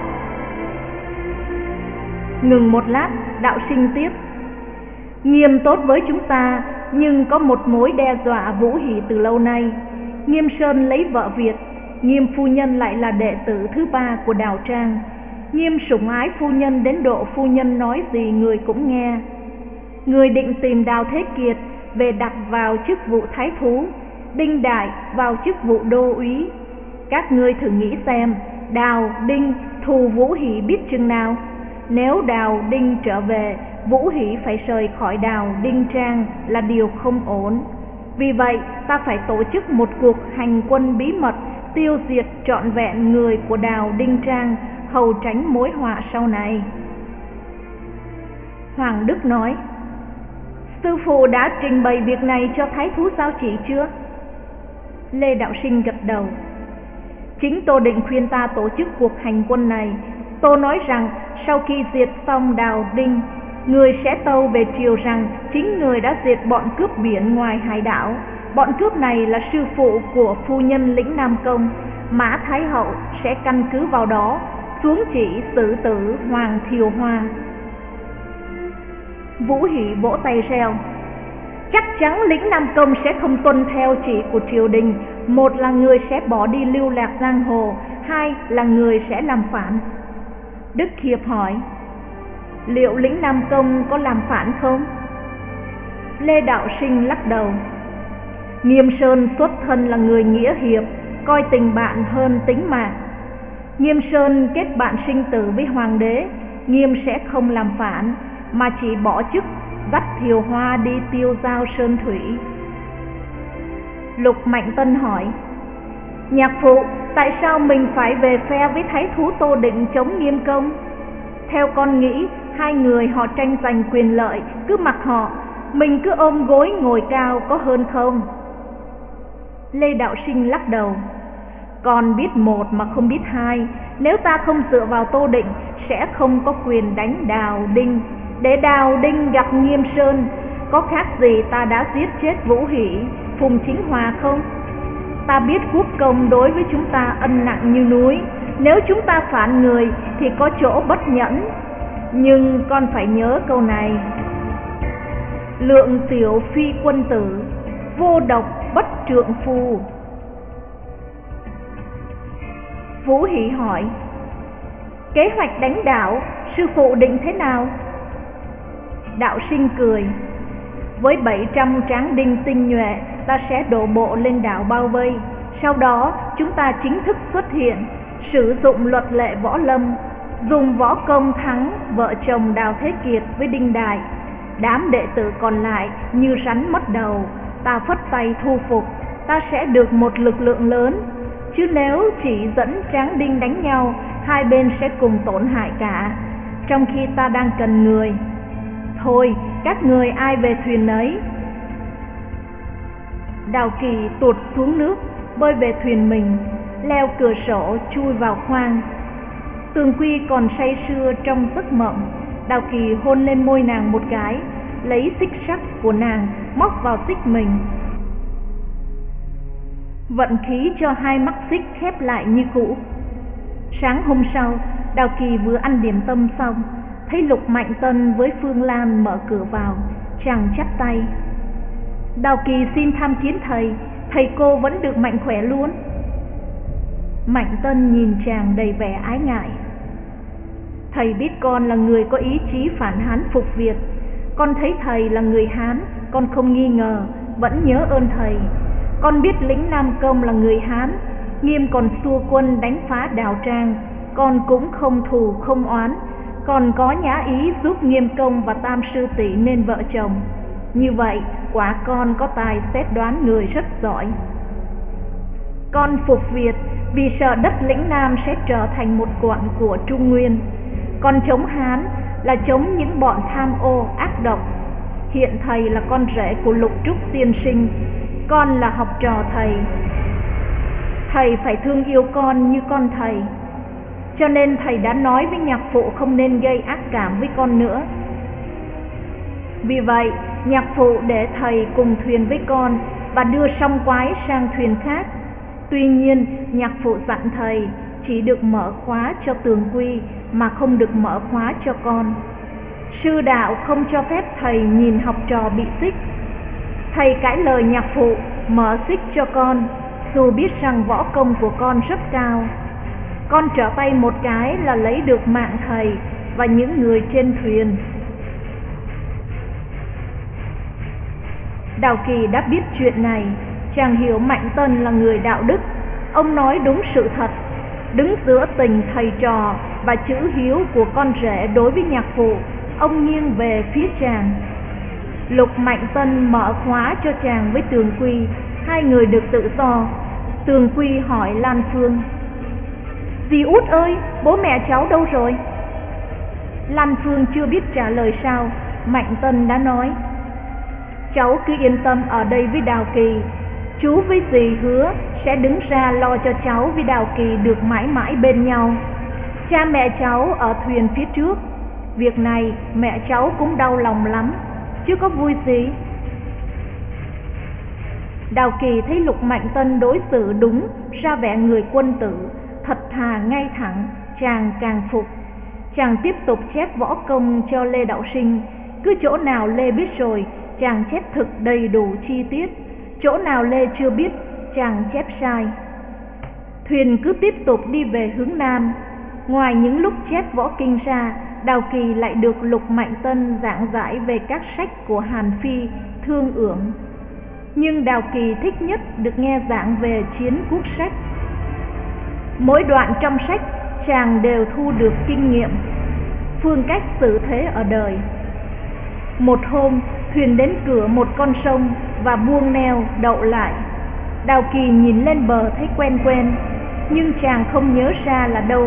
Ngừng một lát, đạo sinh tiếp: Nghiêm tốt với chúng ta, nhưng có một mối đe dọa Vũ Hỷ từ lâu nay. Nghiêm Sơn lấy vợ Việt, Nghiêm phu nhân lại là đệ tử thứ ba của Đào Trang. Nghiêm sủng ái phu nhân đến độ phu nhân nói gì người cũng nghe. Người định tìm Đào Thế Kiệt về đặt vào chức vụ thái thú, Đinh Đại vào chức vụ đô úy. Các ngươi thử nghĩ xem, Đào, Đinh thù Vũ Hỷ biết chừng nào. Nếu Đào, Đinh trở về, Vũ Hỷ phải rời khỏi Đào, Đinh Trang là điều không ổn. Vì vậy, ta phải tổ chức một cuộc hành quân bí mật, tiêu diệt trọn vẹn người của Đào, Đinh Trang, hầu tránh mối họa sau này. Hoàng Đức nói: sư phụ đã trình bày việc này cho thái thú giao chỉ chưa? Lê Đạo Sinh gật đầu. Chính Tô định khuyên ta tổ chức cuộc hành quân này. Tô nói rằng sau khi diệt xong Đào, Đinh, người sẽ tâu về triều rằng chính người đã diệt bọn cướp biển ngoài hải đảo. Bọn cướp này là sư phụ của phu nhân lĩnh Nam Công. Mã Thái Hậu sẽ căn cứ vào đó xuống chỉ xử tử Hoàng Thiều Hoa. Vũ Hỷ vỗ tay reo: chắc chắn lĩnh Nam Công sẽ không tuân theo chỉ của triều đình. Một là người sẽ bỏ đi lưu lạc giang hồ, hai là người sẽ làm phản. Đức Hiệp hỏi: liệu lĩnh Nam Công có làm phản không? Lê Đạo Sinh lắc đầu. Nghiêm Sơn xuất thân là người nghĩa hiệp, coi tình bạn hơn tính mạng. Nghiêm Sơn kết bạn sinh tử với hoàng đế, Nghiêm sẽ không làm phản, mà chỉ bỏ chức dắt Thiều Hoa đi tiêu giao sơn thủy. Lục Mạnh Tân hỏi: nhạc phụ, tại sao mình phải về phe với thái thú Tô Định chống Nghiêm Công? Theo con nghĩ, hai người họ tranh giành quyền lợi, cứ mặc họ, mình cứ ôm gối ngồi cao có hơn không? Lê Đạo Sinh lắc đầu. Con biết một mà không biết hai. Nếu ta không dựa vào Tô Định, sẽ không có quyền đánh Đào, Đinh. Để Đào, Đinh gặp Nghiêm Sơn, có khác gì ta đã giết chết Vũ Hỷ, Phùng Chính Hòa không? Ta biết quốc công đối với chúng ta ân nặng như núi. Nếu chúng ta phản người thì có chỗ bất nhẫn. Nhưng con phải nhớ câu này: lượng tiểu phi quân tử, vô độc bất trượng phu. Vũ Hỷ hỏi: kế hoạch đánh đảo, sư phụ định thế nào? Đạo Sinh cười: với bảy trăm tráng đinh tinh nhuệ, ta sẽ đổ bộ lên đảo bao vây. Sau đó chúng ta chính thức xuất hiện, sử dụng luật lệ võ lâm, dùng võ công thắng vợ chồng Đào Thế Kiệt với Đinh Đại. Đám đệ tử còn lại như rắn mất đầu, ta phất tay thu phục, ta sẽ được một lực lượng lớn. Chứ nếu chỉ dẫn tráng đinh đánh nhau, hai bên sẽ cùng tổn hại cả, trong khi ta đang cần người. Thôi, các người ai về thuyền ấy. Đào Kỳ tuột xuống nước, bơi về thuyền mình, leo cửa sổ chui vào khoang. Tường Quy còn say sưa trong giấc mộng. Đào Kỳ hôn lên môi nàng một cái, lấy xích sắt của nàng móc vào xích mình. Vận khí cho hai mắt xích khép lại như cũ. Sáng hôm sau, Đào Kỳ vừa ăn điểm tâm xong, thấy Lục Mạnh Tân với Phương Lan mở cửa vào, chàng chắp tay. Đào Kỳ xin tham kiến thầy, thầy cô vẫn được mạnh khỏe luôn. Mạnh Tân nhìn chàng đầy vẻ ái ngại. Thầy biết con là người có ý chí phản Hán phục Việt, con thấy thầy là người Hán, con không nghi ngờ, vẫn nhớ ơn thầy. Con biết lĩnh Nam Công là người Hán, Nghiêm còn xua quân đánh phá Đào Trang, con cũng không thù không oán, còn có nhã ý giúp Nghiêm Công và Tam sư tỷ nên vợ chồng. Như vậy, quả con có tài xét đoán người rất giỏi. Con phục Việt vì sợ đất lĩnh Nam sẽ trở thành một quận của Trung Nguyên. Con chống Hán là chống những bọn tham ô ác độc. Hiện thầy là con rể của Lục Trúc tiên sinh, con là học trò thầy. Thầy phải thương yêu con như con thầy, cho nên thầy đã nói với nhạc phụ không nên gây ác cảm với con nữa. Vì vậy, nhạc phụ để thầy cùng thuyền với con và đưa song quái sang thuyền khác. Tuy nhiên, nhạc phụ dặn thầy chỉ được mở khóa cho Tường Quy mà không được mở khóa cho con. Sư đạo không cho phép thầy nhìn học trò bị xích. Thầy cãi lời nhạc phụ mở xích cho con, dù biết rằng võ công của con rất cao. Con trở tay một cái là lấy được mạng thầy và những người trên thuyền. Đào Kỳ đã biết chuyện này, chàng hiểu Mạnh Tân là người đạo đức. Ông nói đúng sự thật, đứng giữa tình thầy trò và chữ hiếu của con rể đối với nhạc phụ, ông nghiêng về phía chàng. Lục Mạnh Tân mở khóa cho chàng với Tường Quy, hai người được tự do. Tường Quy hỏi Lan Phương: Dì Út ơi, bố mẹ cháu đâu rồi? Lan Phương chưa biết trả lời sao, Mạnh Tân đã nói: Cháu cứ yên tâm ở đây với Đào Kỳ, chú với dì hứa sẽ đứng ra lo cho cháu với Đào Kỳ được mãi mãi bên nhau. Cha mẹ cháu ở thuyền phía trước, việc này mẹ cháu cũng đau lòng lắm, chứ có vui gì. Đào Kỳ thấy Lục Mạnh Tân đối xử đúng, ra vẻ người quân tử, thật thà ngay thẳng, chàng càng phục. Chàng tiếp tục chép võ công cho Lê Đạo Sinh, cứ chỗ nào Lê biết rồi, chàng chép thực đầy đủ chi tiết, chỗ nào Lê chưa biết, chàng chép sai. Thuyền cứ tiếp tục đi về hướng Nam. Ngoài những lúc chép võ kinh ra, Đào Kỳ lại được Lục Mạnh Tân giảng giải về các sách của Hàn Phi, Thương Ưởng. Nhưng Đào Kỳ thích nhất được nghe giảng về chiến quốc sách. Mỗi đoạn trong sách chàng đều thu được kinh nghiệm, phương cách xử thế ở đời. Một hôm, thuyền đến cửa một con sông và buông neo đậu lại. Đào Kỳ nhìn lên bờ thấy quen quen, nhưng chàng không nhớ ra là đâu.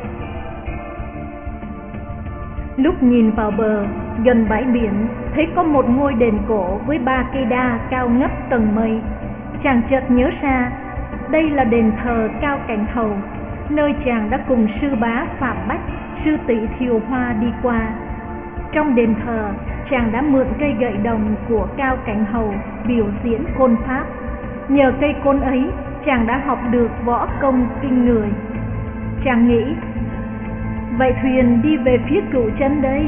Lúc nhìn vào bờ, gần bãi biển, thấy có một ngôi đền cổ với ba cây đa cao ngất tầng mây. Chàng chợt nhớ ra, đây là đền thờ Cao Cảnh Hầu, nơi chàng đã cùng sư bá Phạm Bách, sư tỷ Thiều Hoa đi qua. Trong đền thờ, chàng đã mượn cây gậy đồng của Cao Cảnh Hầu biểu diễn côn pháp. Nhờ cây côn ấy, chàng đã học được võ công kinh người. Chàng nghĩ, vậy thuyền đi về phía Cửu Chân đây.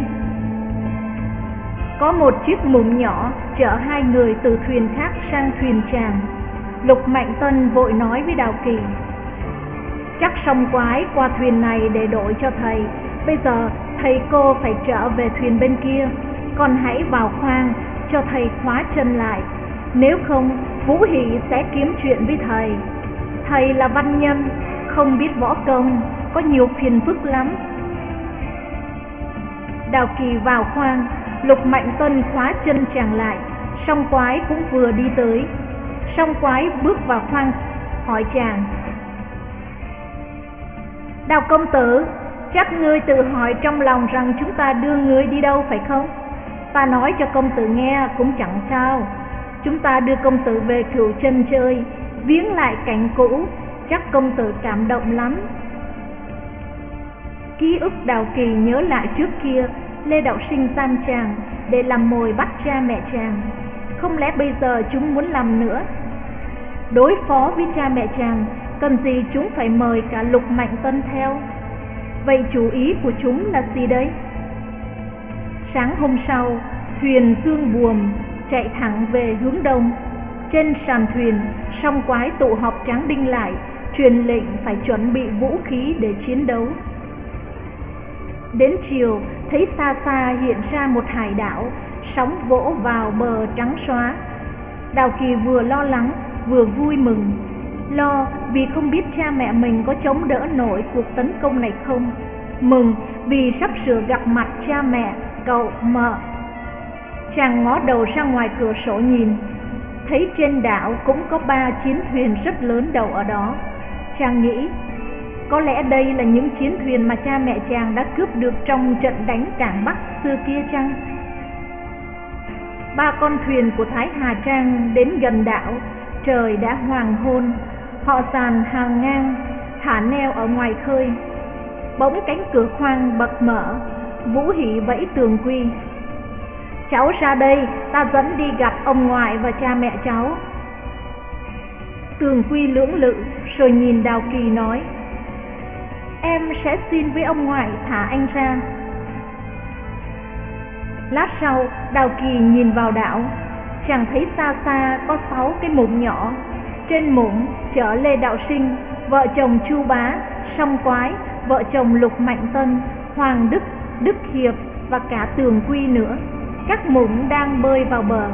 Có một chiếc mùng nhỏ chở hai người từ thuyền khác sang thuyền chàng. Lục Mạnh Tân vội nói với Đào Kỳ: Chắc song quái qua thuyền này để đổi cho thầy. Bây giờ thầy cô phải trở về thuyền bên kia, con hãy vào khoang cho thầy khóa chân lại. Nếu không, Vũ Hỷ sẽ kiếm chuyện với thầy. Thầy là văn nhân, không biết võ công, có nhiều phiền phức lắm. Đào Kỳ vào khoang, Lục Mạnh Tân khóa chân chàng lại. Song quái cũng vừa đi tới. Song quái bước vào khoang hỏi chàng: Đào công tử, chắc ngươi tự hỏi trong lòng rằng chúng ta đưa ngươi đi đâu phải không? Ta nói cho công tử nghe cũng chẳng sao. Chúng ta đưa công tử về Cửu Chân chơi, viếng lại cảnh cũ, chắc công tử cảm động lắm. Ký ức Đào Kỳ nhớ lại trước kia, Lê Đạo Sinh giam chàng để làm mồi bắt cha mẹ chàng. Không lẽ bây giờ chúng muốn làm nữa? Đối phó với cha mẹ chàng, cần gì chúng phải mời cả Lục Mạnh Tân theo? Vậy chủ ý của chúng là gì đấy? Sáng hôm sau, thuyền Dương Buồm chạy thẳng về hướng đông. Trên sàn thuyền, song quái tụ họp Tráng Đinh lại, truyền lệnh phải chuẩn bị vũ khí để chiến đấu. Đến chiều, thấy xa xa hiện ra một hải đảo, sóng vỗ vào bờ trắng xóa. Đào Kỳ vừa lo lắng vừa vui mừng. Lo vì không biết cha mẹ mình có chống đỡ nổi cuộc tấn công này không. Mừng vì sắp sửa gặp mặt cha mẹ, cậu, mợ. Chàng ngó đầu ra ngoài cửa sổ nhìn, thấy trên đảo cũng có ba chiến thuyền rất lớn đậu ở đó. Chàng nghĩ, có lẽ đây là những chiến thuyền mà cha mẹ chàng đã cướp được trong trận đánh Cảng Bắc xưa kia chăng? Ba con thuyền của Thái Hà Trang đến gần đảo, trời đã hoàng hôn. Họ dàn hàng ngang, thả neo ở ngoài khơi. Bỗng cánh cửa khoang bật mở, Vũ Hỷ vẫy Tường Quy. Cháu ra đây, ta dẫn đi gặp ông ngoại và cha mẹ cháu. Tường Quy lưỡng lự rồi nhìn Đào Kỳ nói, em sẽ xin với ông ngoại thả anh ra. Lát sau, Đào Kỳ nhìn vào đảo, chàng thấy xa xa có sáu cái mủng nhỏ. Trên mủng chở Lê Đạo Sinh, vợ chồng Chu Bá, Song Quái, vợ chồng Lục Mạnh Tân, Hoàng Đức, Đức Hiệp và cả Tường Quy nữa. Các mủng đang bơi vào bờ.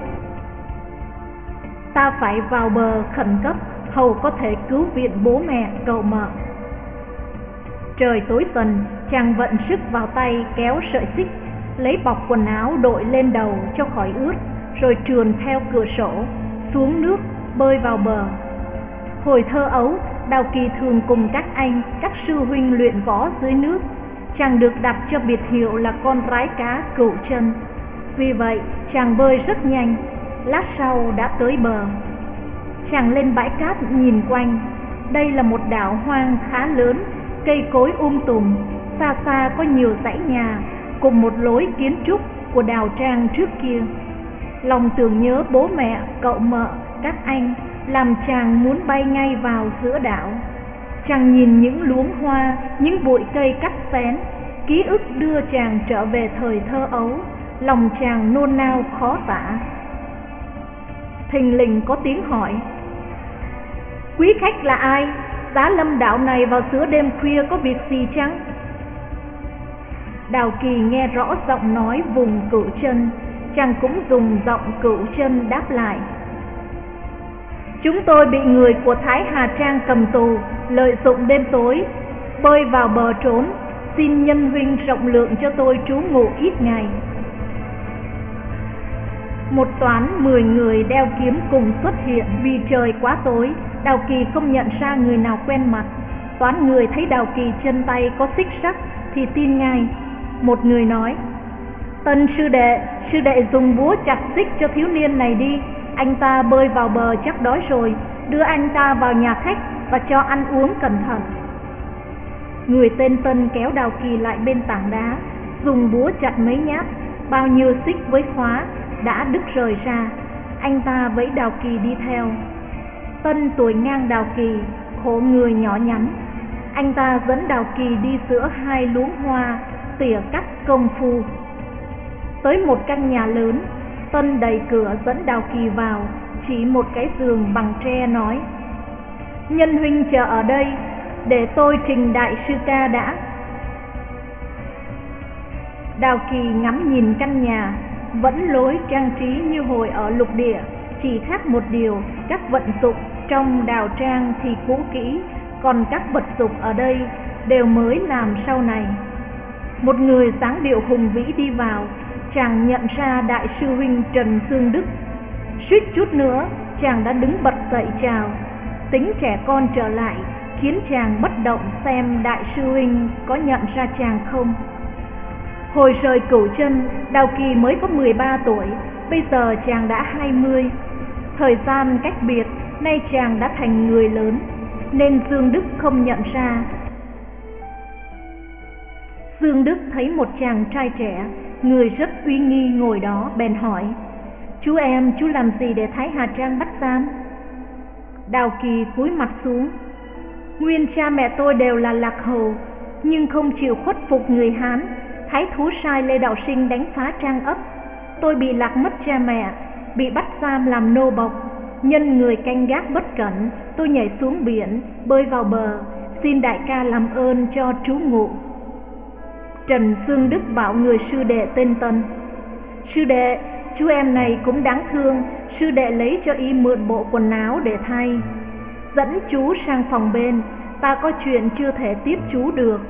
Ta phải vào bờ khẩn cấp, hầu có thể cứu viện bố mẹ, cậu mợ. Trời tối dần, chàng vận sức vào tay kéo sợi xích, lấy bọc quần áo đội lên đầu cho khỏi ướt, rồi trườn theo cửa sổ xuống nước bơi vào bờ. Hồi thơ ấu, Đào Kỳ thường cùng các anh, các sư huynh luyện võ dưới nước. Chàng được đặt cho biệt hiệu là con rái cá Cửu Chân. Vì vậy, chàng bơi rất nhanh, lát sau đã tới bờ. Chàng lên bãi cát nhìn quanh. Đây là một đảo hoang khá lớn, cây cối um tùm, xa xa có nhiều dãy nhà cùng một lối kiến trúc của Đào Trang trước kia. Lòng tưởng nhớ bố mẹ, cậu mợ, các anh, làm chàng muốn bay ngay vào giữa đảo. Chàng nhìn những luống hoa, những bụi cây cắt xén, ký ức đưa chàng trở về thời thơ ấu. Lòng chàng nôn nao khó tả. Thình lình có tiếng hỏi, quý khách là ai? Giá lâm đảo này vào giữa đêm khuya có việc gì chăng? Đào Kỳ nghe rõ giọng nói vùng Cửu Chân, chàng cũng dùng giọng Cửu Chân đáp lại. Chúng tôi bị người của Thái Hà Trang cầm tù, lợi dụng đêm tối, bơi vào bờ trốn, xin nhân huynh rộng lượng cho tôi trú ngụ ít ngày. Một toán mười người đeo kiếm cùng xuất hiện. Vì trời quá tối, Đào Kỳ không nhận ra người nào quen mặt. Toán người thấy Đào Kỳ chân tay có xích sắt thì tin ngay. Một người nói, Tân sư đệ, sư đệ dùng búa chặt xích cho thiếu niên này đi. Anh ta bơi vào bờ chắc đói rồi, đưa anh ta vào nhà khách và cho ăn uống cẩn thận. Người tên Tân kéo Đào Kỳ lại bên tảng đá, dùng búa chặt mấy nhát, bao nhiêu xích với khóa đã đứt rời ra. Anh ta vẫy Đào Kỳ đi theo. Tân tuổi ngang Đào Kỳ, khổ người nhỏ nhắn. Anh ta dẫn Đào Kỳ đi giữa hai luống hoa, tỉa cắt công phu. Tới một căn nhà lớn, Tân đẩy cửa dẫn Đào Kỳ vào, chỉ một cái giường bằng tre nói, nhân huynh chờ ở đây, để tôi trình đại sư ca đã. Đào Kỳ ngắm nhìn căn nhà, vẫn lối trang trí như hồi ở lục địa, chỉ khác một điều, các vận dụng trong Đào Trang thì cũ kỹ, còn các vật dụng ở đây đều mới làm sau này. Một người dáng điệu hùng vĩ đi vào, chàng nhận ra đại sư huynh Trần Dương Đức. Suýt chút nữa, chàng đã đứng bật dậy chào. Tính trẻ con trở lại, khiến chàng bất động xem đại sư huynh có nhận ra chàng không. Hồi rời Cửu Chân, Đào Kỳ mới có mười ba tuổi, bây giờ chàng đã hai mươi. Thời gian cách biệt, nay chàng đã thành người lớn, nên Dương Đức không nhận ra. Dương Đức thấy một chàng trai trẻ, người rất uy nghi ngồi đó, bèn hỏi: Chú em, chú làm gì để Thái Hà Trang bắt giam? Đào Kỳ cúi mặt xuống: Nguyên cha mẹ tôi đều là lạc hầu, nhưng không chịu khuất phục người Hán. Thái thú sai Lê Đạo Sinh đánh phá Trang ấp, tôi bị lạc mất cha mẹ, bị bắt giam làm nô bộc. Nhân người canh gác bất cẩn, tôi nhảy xuống biển, bơi vào bờ, xin đại ca làm ơn cho trú ngụ. Trần Dương Đức bảo người sư đệ tên Tân: Sư đệ, chú em này cũng đáng thương, sư đệ lấy cho y mượn bộ quần áo để thay. Dẫn chú sang phòng bên, ta có chuyện chưa thể tiếp chú được.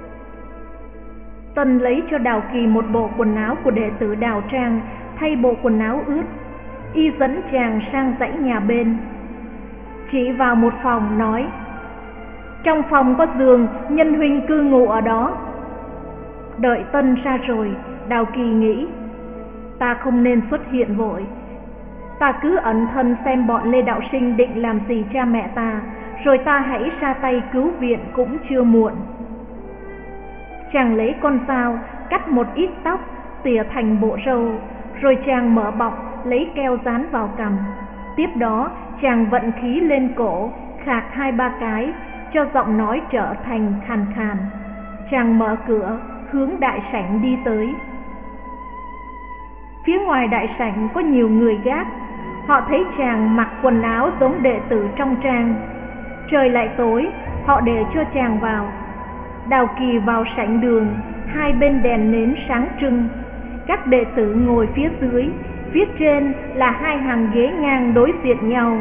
Tân lấy cho Đào Kỳ một bộ quần áo của đệ tử Đào Trang, thay bộ quần áo ướt. Y dẫn chàng sang dãy nhà bên, chỉ vào một phòng nói: Trong phòng có giường, nhân huynh cư ngụ ở đó. Đợi Tân ra rồi, Đào Kỳ nghĩ: Ta không nên xuất hiện vội, ta cứ ẩn thân xem bọn Lê Đạo Sinh định làm gì cha mẹ ta, rồi ta hãy ra tay cứu viện cũng chưa muộn. Chàng lấy con dao cắt một ít tóc, tỉa thành bộ râu, rồi chàng mở bọc, lấy keo dán vào cằm. Tiếp đó chàng vận khí lên cổ, khạc hai ba cái, cho giọng nói trở thành khàn khàn. Chàng mở cửa, hướng đại sảnh đi tới. Phía ngoài đại sảnh có nhiều người gác. Họ thấy chàng mặc quần áo giống đệ tử trong trang. Trời lại tối, họ để cho chàng vào. Đào Kỳ vào sảnh đường, hai bên đèn nến sáng trưng. Các đệ tử ngồi phía dưới, phía trên là hai hàng ghế ngang đối diện nhau.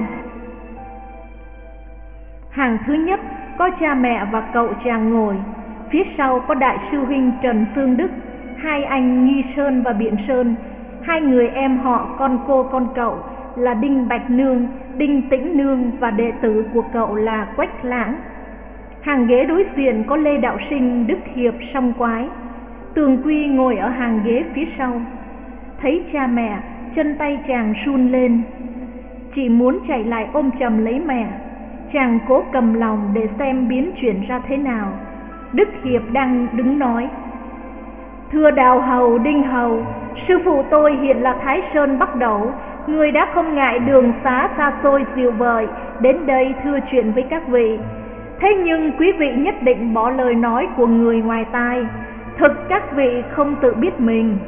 Hàng thứ nhất có cha mẹ và cậu chàng ngồi, phía sau có đại sư huynh Trần Dương Đức, hai anh Nghi Sơn và Biện Sơn, hai người em họ con cô con cậu là Đinh Bạch Nương, Đinh Tĩnh Nương và đệ tử của cậu là Quách Lãng. Hàng ghế đối diện có Lê Đạo Sinh, Đức Hiệp, Song Quái. Tường Quy ngồi ở hàng ghế phía sau. Thấy cha mẹ, chân tay chàng run lên, chỉ muốn chạy lại ôm chầm lấy mẹ. Chàng cố cầm lòng để xem biến chuyển ra thế nào. Đức Hiệp đang đứng nói: Thưa Đào Hầu, Đinh Hầu, sư phụ tôi hiện là Thái Sơn Bắc Đẩu, người đã không ngại đường xá xa xôi dịu vời đến đây thưa chuyện với các vị. Thế nhưng quý vị nhất định bỏ lời nói của người ngoài tai, thực các vị không tự biết mình.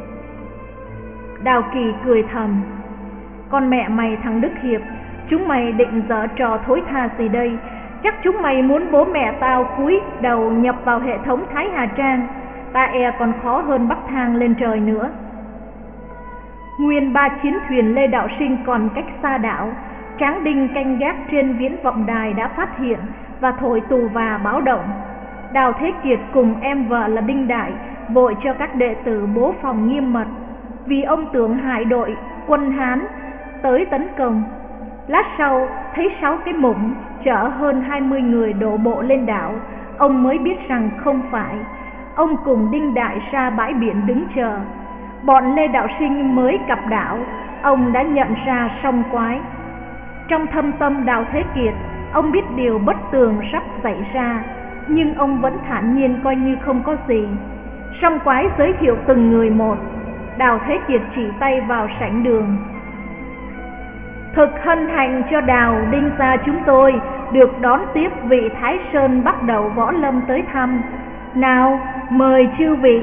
Đào Kỳ cười thầm: Con mẹ mày thằng Đức Hiệp, chúng mày định giở trò thối tha gì đây? Chắc chúng mày muốn bố mẹ tao cúi đầu nhập vào hệ thống Thái Hà Trang. Ta e còn khó hơn bắc thang lên trời nữa. Nguyên ba chiến thuyền Lê Đạo Sinh còn cách xa đảo. Tráng Đinh canh gác trên viễn vọng đài đã phát hiện và thổi tù và báo động. Đào Thế Kiệt cùng em vợ là Đinh Đại vội cho các đệ tử bố phòng nghiêm mật, vì ông tưởng hải đội quân Hán tới tấn công. Lát sau thấy sáu cái mủng chở hơn hai mươi người đổ bộ lên đảo, ông mới biết rằng không phải. Ông cùng Đinh Đại ra bãi biển đứng chờ. Bọn Lê Đạo Sinh mới cập đảo, ông đã nhận ra Song Quái. Trong thâm tâm Đào Thế Kiệt, ông biết điều bất tường sắp xảy ra, nhưng ông vẫn thản nhiên coi như không có gì. Song Quái giới thiệu từng người một. Đào Thế Kiệt chỉ tay vào sảnh đường: Thực hân hạnh cho Đào Đinh gia chúng tôi được đón tiếp vị Thái Sơn Bắc Đẩu võ lâm tới thăm. Nào, mời chư vị.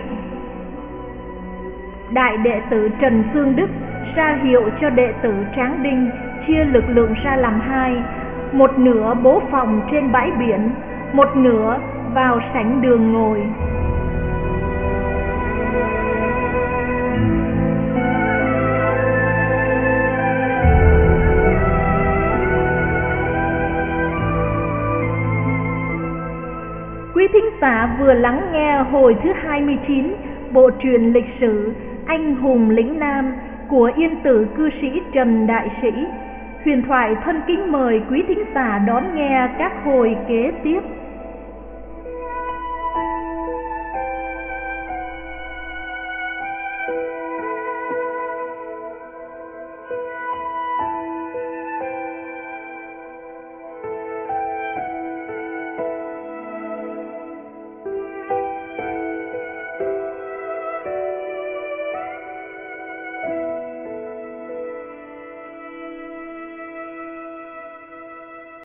Đại đệ tử Trần Dương Đức ra hiệu cho đệ tử Tráng Đinh chia lực lượng ra làm hai, một nửa bố phòng trên bãi biển, một nửa vào sảnh đường ngồi. Quý thính giả vừa lắng nghe hồi thứ hai mươi chín bộ truyện lịch sử Anh hùng lĩnh Nam của yên tử cư sĩ Trần Đại Sĩ. Huyền Thoại thân kính mời quý thính giả đón nghe các hồi kế tiếp.